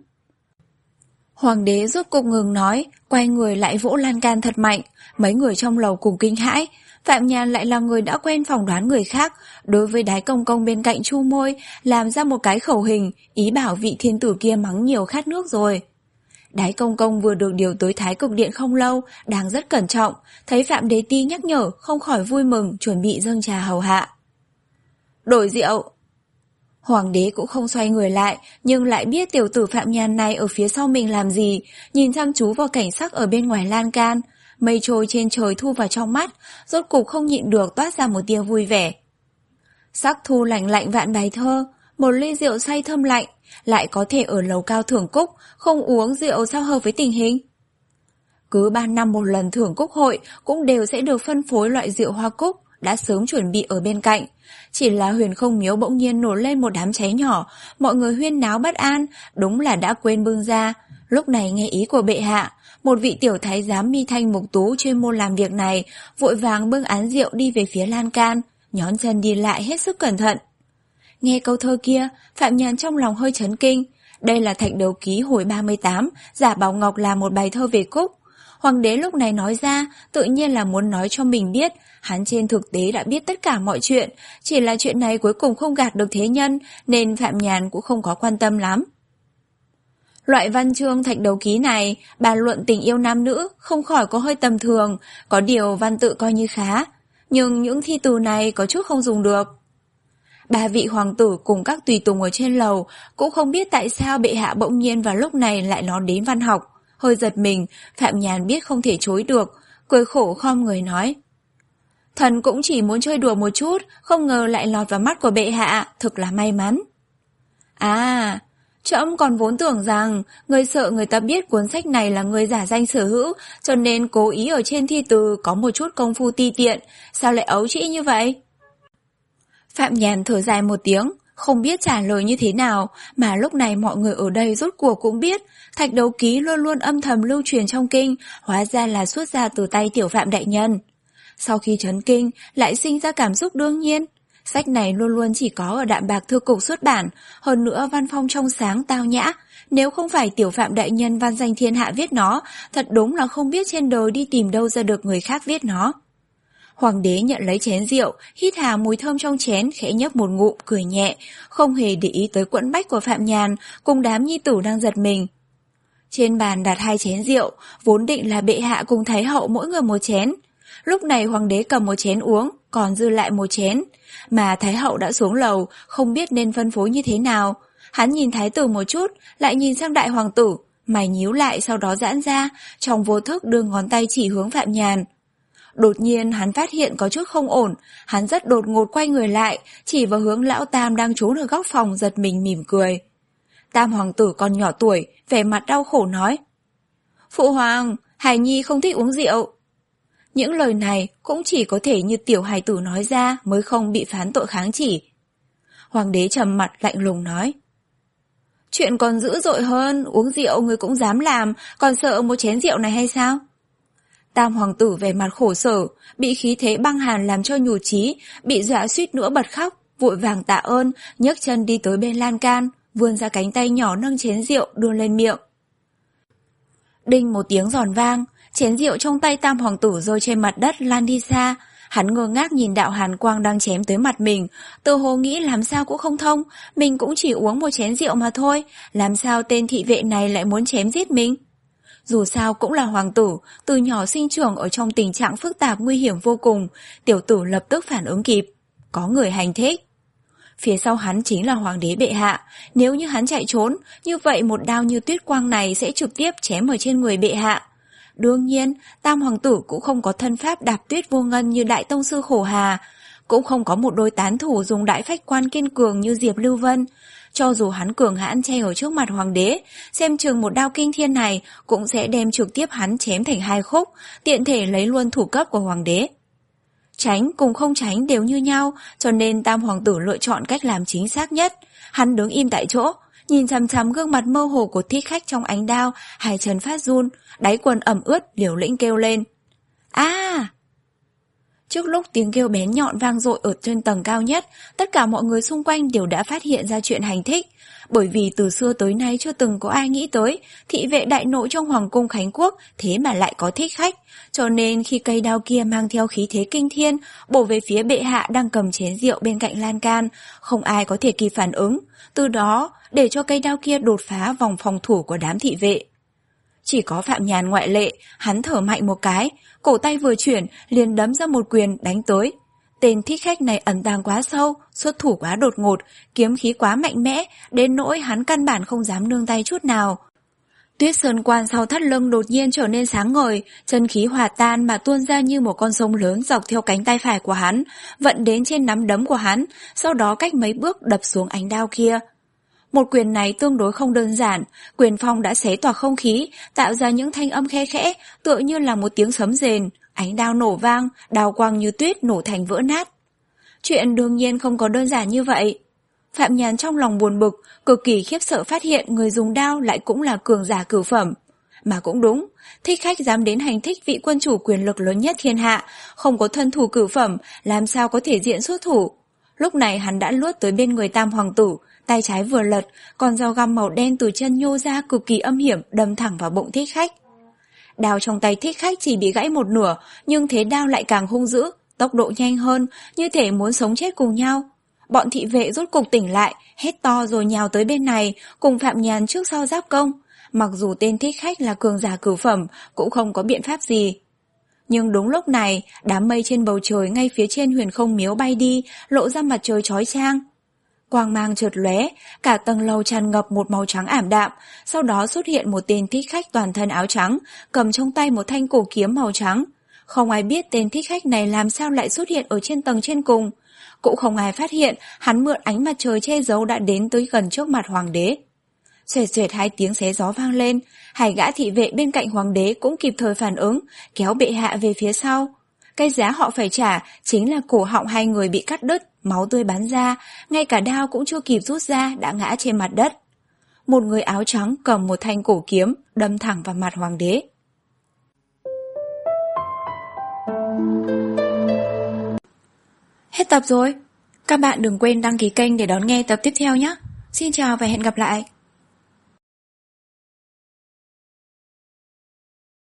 Hoàng đế rốt cục ngừng nói, quay người lại vỗ lan can thật mạnh, mấy người trong lầu cùng kinh hãi. Phạm Nhàn lại là người đã quen phỏng đoán người khác, đối với Đái Công Công bên cạnh chu môi, làm ra một cái khẩu hình, ý bảo vị thiên tử kia mắng nhiều khát nước rồi. Đái Công Công vừa được điều tới Thái Cực Điện không lâu, đang rất cẩn trọng, thấy Phạm Đế Ti nhắc nhở, không khỏi vui mừng, chuẩn bị dâng trà hầu hạ. Đổi rượu. Hoàng đế cũng không xoay người lại, nhưng lại biết tiểu tử Phạm Nhàn này ở phía sau mình làm gì, nhìn chăm chú vào cảnh sắc ở bên ngoài lan can. Mây trôi trên trời thu vào trong mắt, rốt cục không nhịn được toát ra một tia vui vẻ. Sắc thu lạnh lạnh vạn bài thơ, một ly rượu say thơm lạnh, lại có thể ở lầu cao thưởng cúc, không uống rượu sao hợp với tình hình. Cứ ba năm một lần thưởng cúc hội cũng đều sẽ được phân phối loại rượu hoa cúc, đã sớm chuẩn bị ở bên cạnh. Chỉ là Huyền Không Miếu bỗng nhiên nổ lên một đám cháy nhỏ, mọi người huyên náo bất an, đúng là đã quên bưng ra. Lúc này nghe ý của bệ hạ, một vị tiểu thái giám mi thanh mục tú chuyên môn làm việc này, vội vàng bưng án rượu đi về phía lan can, nhón chân đi lại hết sức cẩn thận. Nghe câu thơ kia, Phạm Nhàn trong lòng hơi chấn kinh. Đây là Thạch Đầu Ký hồi ba mươi tám, giả Bảo Ngọc làm một bài thơ về cúc. Hoàng đế lúc này nói ra, tự nhiên là muốn nói cho mình biết, hắn trên thực tế đã biết tất cả mọi chuyện, chỉ là chuyện này cuối cùng không gạt được thế nhân, nên Phạm Nhàn cũng không có quan tâm lắm. Loại văn chương Thạch Đầu Ký này, bàn luận tình yêu nam nữ, không khỏi có hơi tầm thường, có điều văn tự coi như khá, nhưng những thi từ này có chút không dùng được. Ba vị hoàng tử cùng các tùy tùng ở trên lầu cũng không biết tại sao bệ hạ bỗng nhiên vào lúc này lại nói đến văn học. Hơi giật mình, Phạm Nhàn biết không thể chối được, cười khổ khom người nói. Thần cũng chỉ muốn chơi đùa một chút, không ngờ lại lọt vào mắt của bệ hạ, thực là may mắn. À, trẫm còn vốn tưởng rằng người sợ người ta biết cuốn sách này là người giả danh sở hữu, cho nên cố ý ở trên thi từ có một chút công phu ti tiện, sao lại ấu trĩ như vậy? Phạm Nhàn thở dài một tiếng, không biết trả lời như thế nào, mà lúc này mọi người ở đây rốt cuộc cũng biết, Thạch Đấu Ký luôn luôn âm thầm lưu truyền trong kinh, hóa ra là xuất ra từ tay tiểu Phạm đại nhân. Sau khi chấn kinh, lại sinh ra cảm xúc đương nhiên. Sách này luôn luôn chỉ có ở Đạm Bạc Thư Cục xuất bản, hơn nữa văn phong trong sáng tao nhã. Nếu không phải tiểu Phạm đại nhân văn danh thiên hạ viết nó, thật đúng là không biết trên đời đi tìm đâu ra được người khác viết nó. Hoàng đế nhận lấy chén rượu, hít hà mùi thơm trong chén, khẽ nhấp một ngụm, cười nhẹ, không hề để ý tới quẫn bách của Phạm Nhàn, cùng đám nhi tử đang giật mình. Trên bàn đặt hai chén rượu, vốn định là bệ hạ cùng thái hậu mỗi người một chén. Lúc này hoàng đế cầm một chén uống, còn dư lại một chén, mà thái hậu đã xuống lầu, không biết nên phân phối như thế nào. Hắn nhìn thái tử một chút, lại nhìn sang đại hoàng tử, mày nhíu lại sau đó giãn ra, trong vô thức đưa ngón tay chỉ hướng Phạm Nhàn. Đột nhiên hắn phát hiện có chút không ổn, hắn rất đột ngột quay người lại, chỉ vào hướng lão Tam đang trốn ở góc phòng giật mình mỉm cười. Tam hoàng tử còn nhỏ tuổi, vẻ mặt đau khổ nói. Phụ hoàng, hài nhi không thích uống rượu. Những lời này cũng chỉ có thể như tiểu hài tử nói ra mới không bị phán tội kháng chỉ. Hoàng đế trầm mặt lạnh lùng nói. Chuyện còn dữ dội hơn, uống rượu người cũng dám làm, còn sợ một chén rượu này hay sao? Tam hoàng tử vẻ mặt khổ sở, bị khí thế băng hàn làm cho nhụt chí, bị dọa suýt nữa bật khóc, vội vàng tạ ơn, nhấc chân đi tới bên lan can, vươn ra cánh tay nhỏ nâng chén rượu đưa lên miệng. Đinh một tiếng giòn vang, chén rượu trong tay tam hoàng tử rơi trên mặt đất lan đi xa. Hắn ngơ ngác nhìn đạo hàn quang đang chém tới mặt mình, tự hồ nghĩ làm sao cũng không thông, mình cũng chỉ uống một chén rượu mà thôi, làm sao tên thị vệ này lại muốn chém giết mình? Dù sao cũng là hoàng tử, từ nhỏ sinh trưởng ở trong tình trạng phức tạp nguy hiểm vô cùng, tiểu tử lập tức phản ứng kịp. Có người hành thích. Phía sau hắn chính là hoàng đế bệ hạ, nếu như hắn chạy trốn, như vậy một đao như tuyết quang này sẽ trực tiếp chém ở trên người bệ hạ. Đương nhiên, tam hoàng tử cũng không có thân pháp đạp tuyết vô ngân như đại tông sư Khổ Hà, cũng không có một đôi tán thủ dùng đại phách quan kiên cường như Diệp Lưu Vân. Cho dù hắn cường hãn che ở trước mặt hoàng đế, xem chừng một đao kinh thiên này cũng sẽ đem trực tiếp hắn chém thành hai khúc, tiện thể lấy luôn thủ cấp của hoàng đế. Tránh cùng không tránh đều như nhau, cho nên tam hoàng tử lựa chọn cách làm chính xác nhất. Hắn đứng im tại chỗ, nhìn chằm chằm gương mặt mơ hồ của thích khách trong ánh đao, hai chân phát run, đáy quần ẩm ướt, liều lĩnh kêu lên. A! Trước lúc tiếng kêu bén nhọn vang dội ở trên tầng cao nhất, tất cả mọi người xung quanh đều đã phát hiện ra chuyện hành thích, bởi vì từ xưa tới nay chưa từng có ai nghĩ tới thị vệ đại nội trong hoàng cung Khánh Quốc thế mà lại có thích khách, cho nên khi cây đao kia mang theo khí thế kinh thiên bổ về phía bệ hạ đang cầm chén rượu bên cạnh lan can, không ai có thể kịp phản ứng, từ đó để cho cây đao kia đột phá vòng phòng thủ của đám thị vệ. Chỉ có Phạm Nhàn ngoại lệ, hắn thở mạnh một cái, cổ tay vừa chuyển liền đấm ra một quyền đánh tới. Tên thích khách này ẩn tàng quá sâu, xuất thủ quá đột ngột, kiếm khí quá mạnh mẽ, đến nỗi hắn căn bản không dám nương tay chút nào. Tuyết sơn quan sau thắt lưng đột nhiên trở nên sáng ngời, chân khí hòa tan mà tuôn ra như một con sông lớn dọc theo cánh tay phải của hắn, vận đến trên nắm đấm của hắn, sau đó cách mấy bước đập xuống ánh đao kia. Một quyền này tương đối không đơn giản, quyền phong đã xé toạc không khí, tạo ra những thanh âm khe khẽ, tựa như là một tiếng sấm rền, ánh đao nổ vang, đao quang như tuyết nổ thành vỡ nát. Chuyện đương nhiên không có đơn giản như vậy. Phạm Nhàn trong lòng buồn bực, cực kỳ khiếp sợ phát hiện người dùng đao lại cũng là cường giả cửu phẩm. Mà cũng đúng, thích khách dám đến hành thích vị quân chủ quyền lực lớn nhất thiên hạ, không có thân thủ cửu phẩm, làm sao có thể diện xuất thủ. Lúc này hắn đã lướt tới bên người tam hoàng tử, tay trái vừa lật, còn dao găm màu đen từ chân nhô ra cực kỳ âm hiểm đâm thẳng vào bụng thích khách. Đao trong tay thích khách chỉ bị gãy một nửa, nhưng thế đao lại càng hung dữ, tốc độ nhanh hơn, như thể muốn sống chết cùng nhau. Bọn thị vệ rốt cục tỉnh lại, hét to rồi nhào tới bên này, cùng Phạm Nhàn trước sau giáp công. Mặc dù tên thích khách là cường giả cửu phẩm, cũng không có biện pháp gì. Nhưng đúng lúc này, đám mây trên bầu trời ngay phía trên Huyền Không Miếu bay đi, lộ ra mặt trời chói chang. Quang mang chợt lóe, cả tầng lầu tràn ngập một màu trắng ảm đạm, sau đó xuất hiện một tên thích khách toàn thân áo trắng, cầm trong tay một thanh cổ kiếm màu trắng. Không ai biết tên thích khách này làm sao lại xuất hiện ở trên tầng trên cùng. Cũng không ai phát hiện hắn mượn ánh mặt trời che giấu đã đến tới gần trước mặt hoàng đế. Xoẹt xoẹt hai tiếng xé gió vang lên, hai gã thị vệ bên cạnh hoàng đế cũng kịp thời phản ứng, kéo bệ hạ về phía sau. Cái giá họ phải trả chính là cổ họng hai người bị cắt đứt, máu tươi bắn ra, ngay cả đao cũng chưa kịp rút ra đã ngã trên mặt đất. Một người áo trắng cầm một thanh cổ kiếm, đâm thẳng vào mặt hoàng đế. Hết tập rồi. Các bạn đừng quên đăng ký kênh để đón nghe tập tiếp theo nhé. Xin chào và hẹn gặp lại.